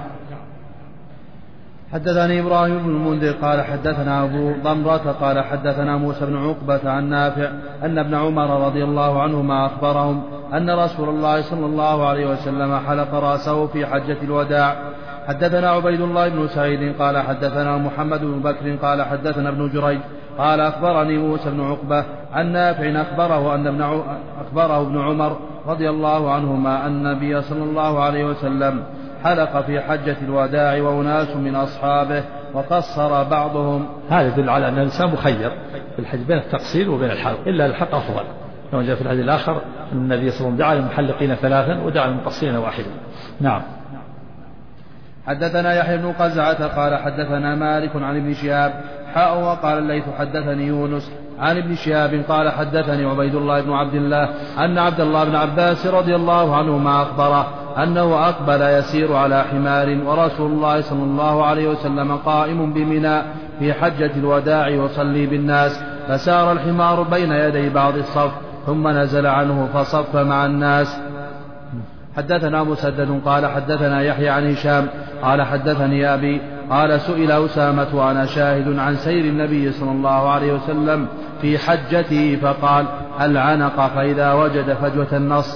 حدثني إبراهيم بن المنذر قال حدثنا أبو ضمرة قال حدثنا موسى بن عقبة عن نافع أن ابن عمر رضي الله عنهما أخبرهم أن رسول الله صلى الله عليه وسلم حلق رأسه في حجة الوداع. حدثنا عبيد الله بن سعيد قال حدثنا محمد بن بكر قال حدثنا ابن جريج قال أخبرني موسى بن عقبة عن نافع أخبره ابن عمر رضي الله عنهما أن النبي صلى الله عليه وسلم حلق في حجة الوداع وأناس من أصحابه وقصر بعضهم. هذا يدل على أن الإنسان مخير في الحج بين التقصير وبين الحلق، إلا الحلق أفضل، كما جاء في الحديث الآخر أن النبي صلى الله عليه وسلم دعا للمحلقين 3 ودعا للمقصرين 1. نعم. حدثنا يحيى بن قزعة قال حدثنا مالك عن ابن شهاب وقال الليث حدثني يونس عن ابن شهاب قال حدثني عبيد الله بن عبد الله أن عبد الله بن عباس رضي الله عنهما أخبره أنه أقبل يسير على حمار ورسول الله صلى الله عليه وسلم قائم بمنى في حجة الوداع يصلي بالناس، فسار الحمار بين يدي بعض الصف ثم نزل عنه فصف مع الناس. حدثنا مسدد قال حدثنا يحيى عن هشام قال حدثني أبي قال سئل أسامة وأنا شاهد عن سير النبي صلى الله عليه وسلم في حجته فقال العنق فإذا وجد فجوة النص.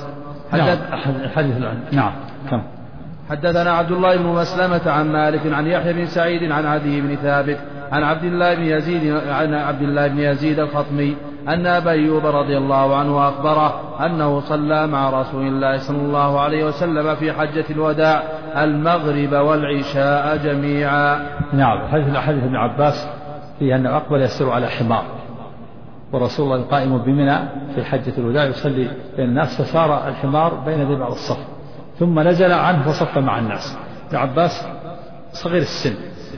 نعم. كم. حدثنا عبد الله بن مسلمة عن مالك عن يحيى بن سعيد عن عدي بن ثابت عن عبد الله بن يزيد الخطمي أن أبا أيوب رضي الله عنه أخبره أنه صلى مع رسول الله صلى الله عليه وسلم في حجة الوداع المغرب والعشاء جميعا. نعم. حديث ابن عباس فيه أنه أقبل يسير على حمار ورسول الله قائم بمنى في حجة الوداع يصلي بين الناس، فسار الحمار بين يدي بعض الصف ثم نزل عنه فصف مع الناس. ابن عباس صغير السن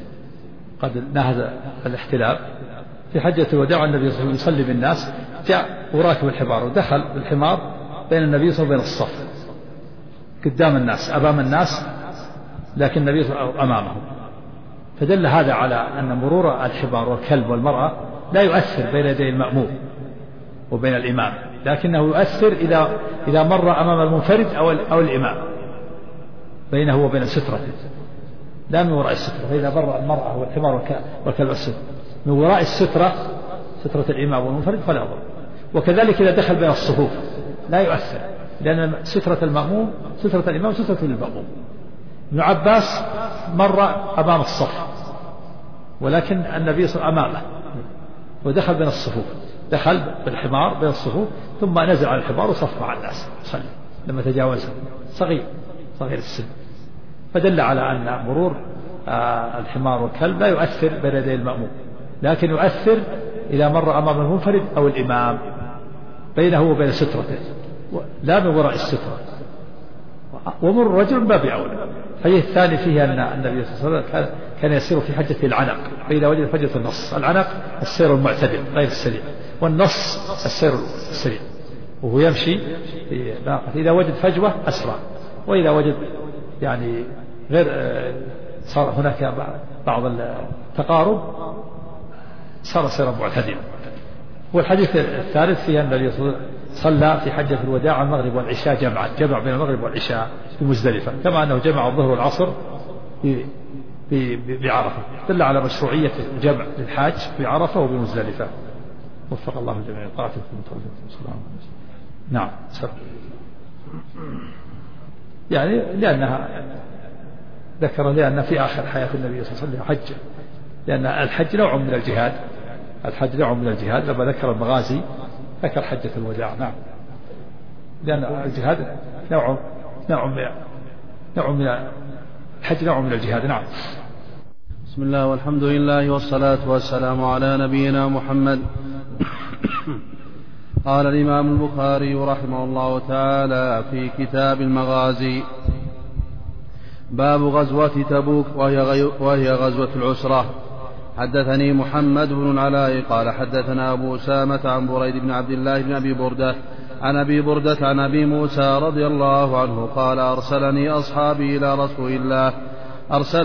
قد نهز الاحتلال في حجة الوداع النبي صلى الله عليه وسلم يصلي بالناس، جاء وراكب الحمار ودخل بالحمار بين النبي صلى الله عليه وسلم وبين الصف قدام الناس أمام الناس، لكن النبي صلى الله عليه وسلم أمامه. فدل هذا على أن مرور الحمار والكلب والمرأة لا يؤثر بين يدي المأموم وبين الإمام، لكنه يؤثر إذا مر أمام المنفرد أو الإمام بينه وبين سترته، لا من وراء السترة. فإذا مر المرأة والحمار والكلب السترة من وراء السترة، سترة الإمام والمنفرد، فلا يضر. وكذلك إذا دخل بين الصفوف لا يؤثر، لأن سترة المأموم سترة الإمام سترة المأموم. ابن عباس مر أمام الصف ولكن النبي صلى الله عليه وسلم أمامه ودخل بين الصفوف، دخل بالحمار بين الصفوف ثم نزل على الحمار وصف مع الناس صلى لما تجاوزه، صغير السن. فدل على أن مرور الحمار والكلب لا يؤثر بين يدي المأموم، لكن يؤثر إذا مر أمام المنفرد أو الإمام بينه وبين سترته لا من وراء السترة. ومر الرجل باب أولى. الحديث الثاني فيه أن النبي صلى الله عليه وسلم كان يسير في حجة العنق فإذا وجد فجوة النص. العنق السير المعتدل غير السريع، والنص السير السريع، وهو يمشي في ناقة إذا وجد فجوة أسرع، وإذا وجد يعني غير صار هناك بعض التقارب صار سيرا معتدلا. والحديث الثالث فيه أن النبي صلى في حجة الوداع المغرب والعشاء جمع بين المغرب والعشاء في مزدلفة، كما أنه جمع الظهر والعصر بعرفة. دل على مشروعية الجمع للحاج في عرفة وبمزدلفة. وفق الله الجميع طاعته نعم. يعني لأن في آخر حياة النبي صلى الله عليه وسلم حج، لأن الحج نوع من الجهاد، لما ذكر المغازي ذكر حجة الوداع. نعم. لأن الجهاد نوع من الحج نوع من الجهاد. نعم. بسم الله والحمد لله والصلاة والسلام على نبينا محمد. قال الإمام البخاري رحمه الله تعالى في كتاب المغازي: باب غزوة تبوك وهي غزوة العسرة. حدثني محمد بن العلاء قال حدثنا أبو أسامة عن بريد بن عبد الله بن أبي بردة عن أبي بردة عن أبي موسى رضي الله عنه قال أرسلني أصحابي إلى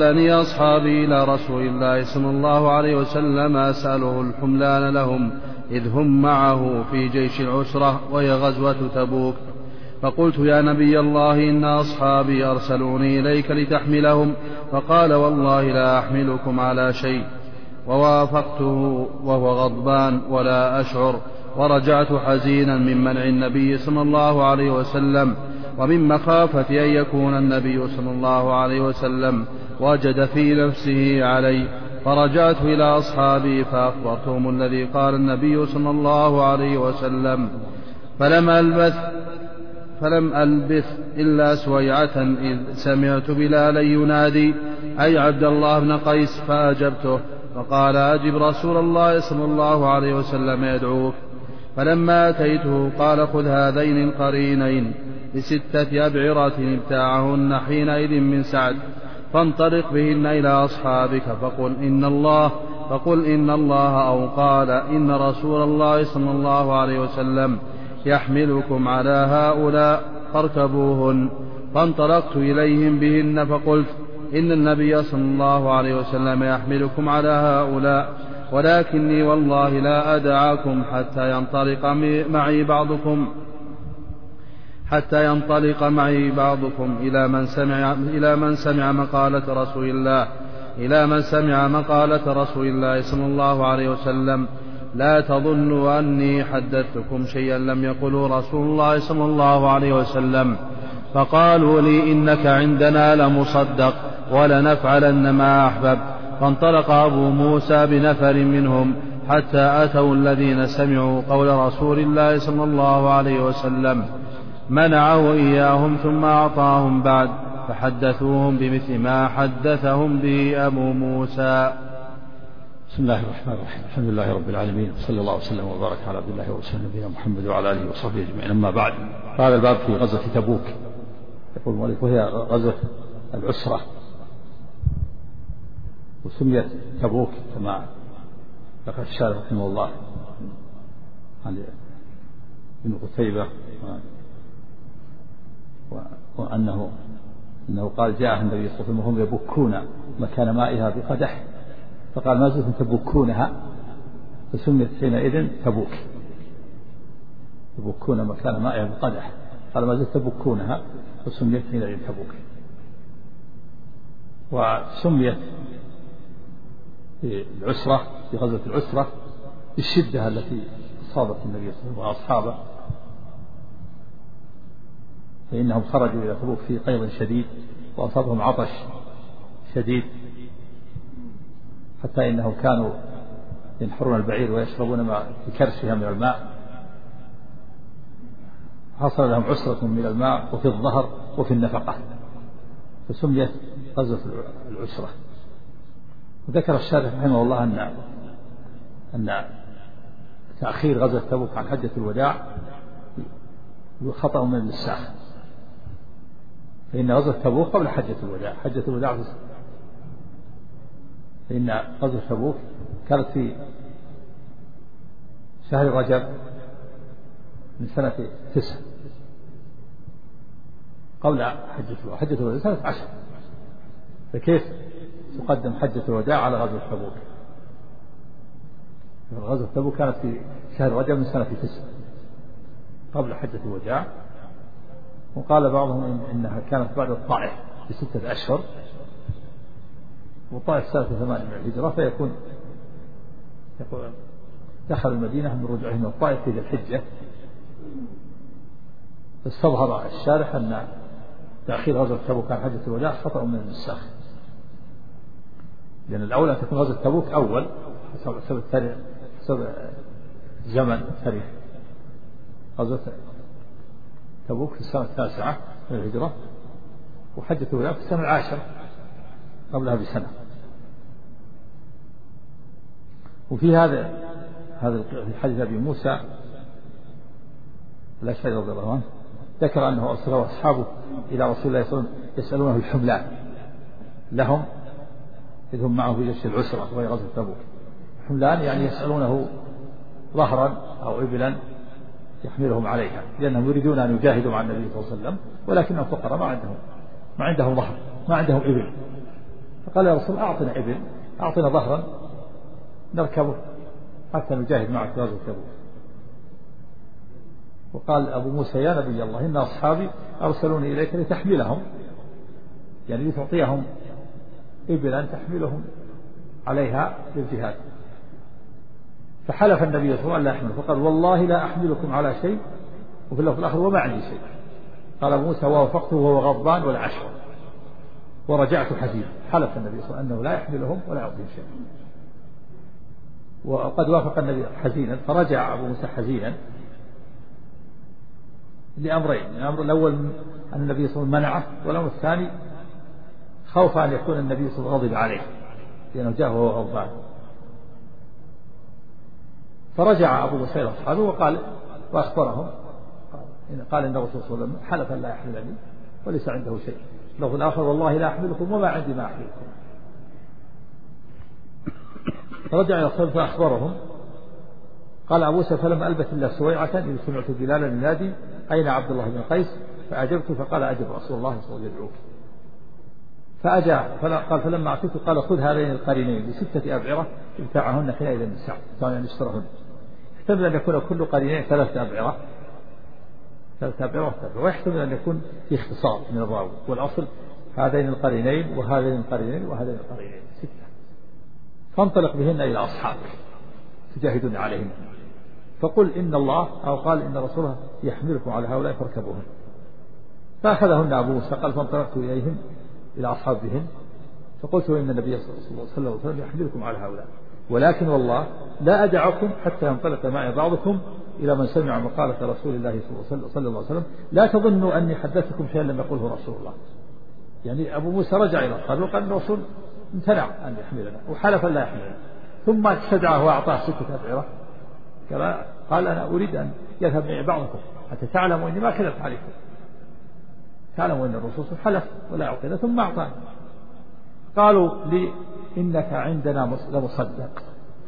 رسول الله صلى الله عليه وسلم أسأله الحملان لهم إذ هم معه في جيش العسرة وهي غزوة تبوك. فقلت يا نبي الله إن أصحابي أرسلوني إليك لتحملهم، فقال والله لا أحملكم على شيء. ووافقته وهو غضبان ولا أشعر، ورجعت حزينا من منع النبي صلى الله عليه وسلم، ومن مخافة أن يكون النبي صلى الله عليه وسلم وجد في نفسه علي. فرجعت إلى أصحابي فأخبرتهم الذي قال النبي صلى الله عليه وسلم، فلم ألبث إلا سويعة إذ سمعت بلالا ينادي أي عبد الله بن قيس، فأجبته فقال أجب رسول الله صلى الله عليه وسلم يدعوك. فلما أتيته قال خذ هذين القرينين ب6 أبعرة ابتاعهن حينئذ من سعد، فانطلق بهن إلى أصحابك فقل إن الله أو قال إن رسول الله صلى الله عليه وسلم يحملكم على هؤلاء فاركبوهن. فانطلقت إليهم بهن فقلت إن النبي صلى الله عليه وسلم يحملكم على هؤلاء، ولكني والله لا أدعاكم حتى ينطلق معي بعضكم إلى من سمع مقالة رسول الله صلى الله عليه وسلم. لا تظنوا أني حدثتكم شيئا لم يقله رسول الله صلى الله عليه وسلم. فقالوا لي إنك عندنا لمصدق ولنفعلن ما أحببت. فانطلق أبو موسى بنفر منهم حتى أتوا الذين سمعوا قول رسول الله صلى الله عليه وسلم، منعه إياهم ثم أعطاهم بعد، فحدثوهم بمثل ما حدثهم به أبو موسى. بسم الله الرحمن الرحيم. الحمد لله رب العالمين، وصلى الله وسلم وبارك على عبد الله ورسوله نبينا محمد وعلى آله وصحبه أجمعين. أما بعد، هذا الباب في غزوة تبوك. يقول المؤلف وهي غزوة العسرة، وسميت تبوك كما ذكر الشارح رحمه الله عن ابن قتيبة وأنه قال جاء النبي صلى الله عليه وسلم وهم يبكون مكان مائها بقدح، فقال ما زلتم تبكونها، فسميت حينئذ تبوك. يبكون مكان مائها بقدح، قال ما زلتم تبكونها، فسميت حينئذ تبوك. وسميت في العسرة، في غزوة العسرة، بالشدة التي أصابت النبي صلى الله عليه وسلم وأصحابه، فإنهم خرجوا إلى تبوك في قيض شديد وأصابهم عطش شديد، حتى إنهم كانوا ينحرون البعير ويشربون بكرشها من الماء. حصل لهم عسرة من الماء وفي الظهر وفي النفقة، فسميت غزوة العسرة. وذكر الشارح رحمه الله أن تأخير غزوة تبوك عن حجة الوداع خطأ من النساخ، فإن غزوة تبوك قبل حجة الوداع. حجة الوداع فإن غزوة تبوك كانت في شهر رجب من سنة 9 قبل حجة الوداع. حجة الوداع سنة 10، فكيف تقدم حجة الوداع على غزوة تبوك؟ غزوة تبوك كانت في شهر رجب من سنة 9 قبل حجة الوداع. وقال بعضهم إنها كانت بعد الطائف ب6 أشهر، والطائف سنة 8 من الهجرة، فيكون دخل المدينة من رجوعهم من الطائف في ذي الحجة. فاستظهر الشارح أن تأخير غزوة تبوك عن حجة الوداع خطأ من النساخ، لأن الأولى أن تكون غزوة تبوك أول حسب زمن تاريخ. غزوة تبوك في السنة 9 من الهجرة، وحجة الوداع في السنة 10 قبلها بسنة. وفي هذا الحديث أبي موسى الأشعري رضي الله عنه ذكر أنه أرسله أصحابه إلى رسول الله صلى الله عليه وسلم يسألونه الحملان لهم إذ هم معه في جيش العسرة وهي غزوة تبوك. الحملان يعني يسألونه ظهرا أو إبلا يحملهم عليها، لأنهم يريدون أن يجاهدوا مع النبي صلى الله عليه وسلم، ولكنهم فقراء ما عندهم ظهر، ما عندهم إبل. فقال يا رسول أعطنا إبل، أعطنا ظهرا نركبه، حتى نجاهد معك في غزوة تبوك. وقال أبو موسى يا نبي الله إن أصحابي أرسلوني إليك لتحملهم، يعني لتعطيهم إبلا تحملهم عليها للجهاد. فحلف النبي صلى الله عليه وسلم لا يحمله، فقال والله لا أحملكم على شيء، وفي اللفظ الآخر وما عندي شيء. قال أبو موسى ووافقته وهو غضبان والعشر ورجعت حزينا. حلف النبي صلى الله عليه وسلم أنه لا يحملهم ولا يعطيهم شيء، وقد وافق النبي حزينا. فرجع أبو موسى حزينا لأمرين: الأمر الأول أن النبي صلى الله عليه وسلم منعه، والأمر الثاني خوف أن يكون النبي صلى الله عليه وسلم غضب عليه لأنه جاء وهو غضبان. فرجع أبو موسى إلى أصحابه وقال وأخبرهم، قال إن الرسول صلى الله عليه وسلم حلف لا يحملني وليس عنده شيء. لفظ الآخر والله لا أحملكم وما عندي ما أحملكم. فرجع إلى أصحابه فأخبرهم. قال أبو موسى فلما ألبث إلا سويعة إذ سمعت بلالا ينادي أين عبد الله بن قيس؟ فأجبت فقال أجب رسول الله صلى الله عليه وسلم يدعوك. فأجاب قال فلما أعطيته قال خذ هذين القرينين ب6 أبعرة ابتاعهن حينئذ النساء كانوا أن يشترهن. يحتمل أن يكون كل قرينين 3 أبعرة، ويحتمل أن يكون في اختصار من الراوي، والأصل هذين القرينين وهذين القرينين وهذين القرينين 6. فانطلق بهن إلى أصحابك تجاهدون عليهم، فقل إن الله أو قال إن رسوله يحملكم على هؤلاء فاركبوهن. فأخذهن أبو موسى قال فانطلقت إليهم إلى أصحابهم فقلت إن النبي صلى الله عليه وسلم يحملكم على هؤلاء، ولكن والله لا أدعكم حتى ينطلق معي بعضكم إلى من سمع مقالة رسول الله صلى الله عليه وسلم. لا تظنوا أني حدثتكم شيئا لم يقوله رسول الله. يعني أبو موسى رجع إلى أصحابه وقال الرسول امتنع أن يحملنا وحلف لا يحملنا، ثم استدعاه وأعطاه 6 أبعرة كما قال أنا أريد أن يذهب معي بعضكم حتى تعلموا أني ما كذبت عليكم، تعلموا أن الرسول حلف ولا يعطينا ثم أعطانا. قالوا لي إنك عندنا لمصدق،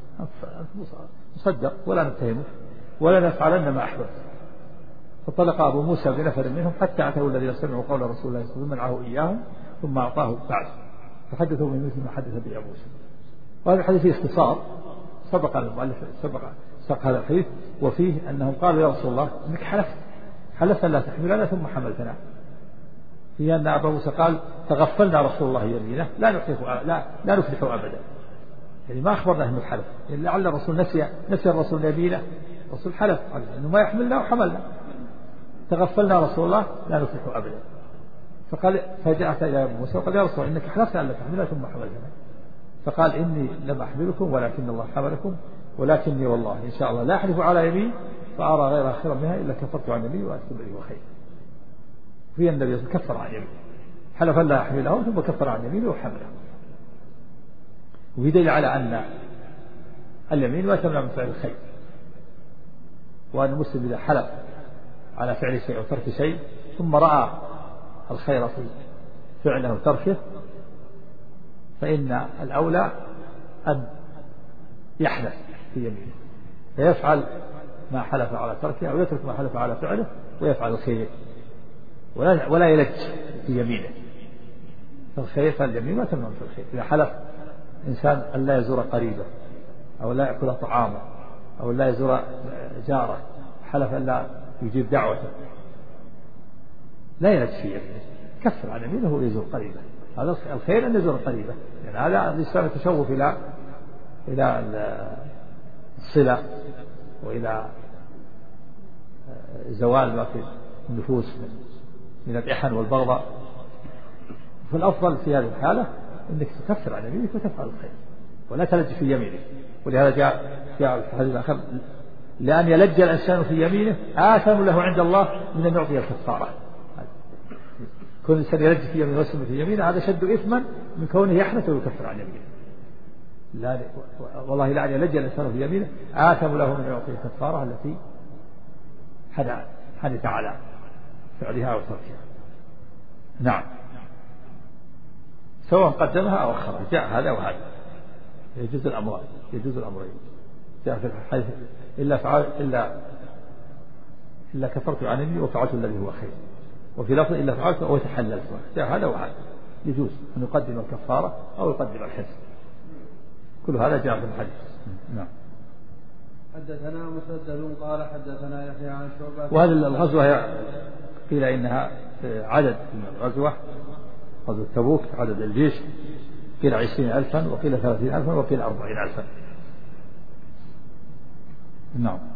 مصدق ولا نتهمك ولا نفعلن ما أحببت. فطلق أبو موسى بنفر منهم حتى أتوا الذين سمعوا قول رسول الله صلى الله عليه وسلم منعه إياهم ثم أعطاه بعد، فحدثوا من مثل ما حدث به أبو موسى. وهذا الحديث فيه اختصار، سبق المؤلف سبق هذا الحديث، وفيه أنهم قالوا يا رسول الله إنك حلفت لا تحملنا ثم حملتنا. في أن أبا موسى قال تغفلنا رسول الله يمينه لا نفلح أبدا، يعني ما أخبرنا أنه حلف، يعني لعل الرسول نسي الرسول يمينه، الرسول حلف أنه ما يحملنا وحملنا، تغفلنا رسول الله لا نفلح أبدا. فقال فجاءت إلى أبو موسى وقال يا رسول إنك حلفت أن لا تحملنا ثم حملتنا. فقال إني لم أحملكم ولكن الله حملكم، ولكني والله إن شاء الله لا أحلف على يمين فأرى غيرها خيرا منها إلا كفرت عن يمين وأكتب لي خير. في النبي كفر عن يمين، حلف لا يحمله ثم كفر عن يمينه وحمله. وفي دليل على أن اليمين ما تمنع من فعل الخير، وأن المسلم إذا حلف على فعل شيء أو ترك شيء ثم رأى الخير في فعله وتركه فإن الأولى أن يحلف في يمينه فيفعل ما حلف على تركه أو يترك ما حلف على فعله ويفعل الخير ولا يلج في يمينه. فالخير فاليمين ما تمنع في الخير. إذا حلف إنسان أن لا يزور قريبه أو لا يأكل طعامه أو لا يزور جاره، حلف أن لا يجيب دعوته، لا يلج في يمينه، كفر عن يمينه ويزور قريبه. هذا الخير أن يزور قريبه، يعني هذا الإسلام يتشوف إلى الصلة وإلى زوال ما في النفوس من الإحن والبغضاء. فالأفضل في هذه الحالة أنك تكفر عن يمينك وتفعل الخير ولا تلج في يمينك. ولهذا جاء في الحديث الآخر لأن يلج الإنسان في يمينه آثم له عند الله من أن يعطي الكفارة. كل إنسان يلج في يمينه ويسلم في يمينه هذا شد إثما من كونه يحنث ويكفر عن يمينه. والله لا أن يلج الإنسان في يمينه آثم له من أن يعطي الكفارة التي حدث على فعلها وتركها. نعم، سواء قدمها أو أخرها، جاء هذا وهذا، يجوز الأمرين. جاء في الحديث إلا كفرت عن يميني وفعلت الذي هو خير، وفي لفظ إلا فعلت أو تحللت. جاء هذا وهذا، يجوز أن يقدم الكفارة أو يقدم الحسن، كل هذا جاء في الحديث. نعم. حدثنا مسدد قال حدثنا يحيى عن شعبة. وهذه الغزوة قيل إنها عدد من الغزوة، غزوة تبوك عدد الجيش قيل 20,000 وقيل 30,000 وقيل 40,000. نعم.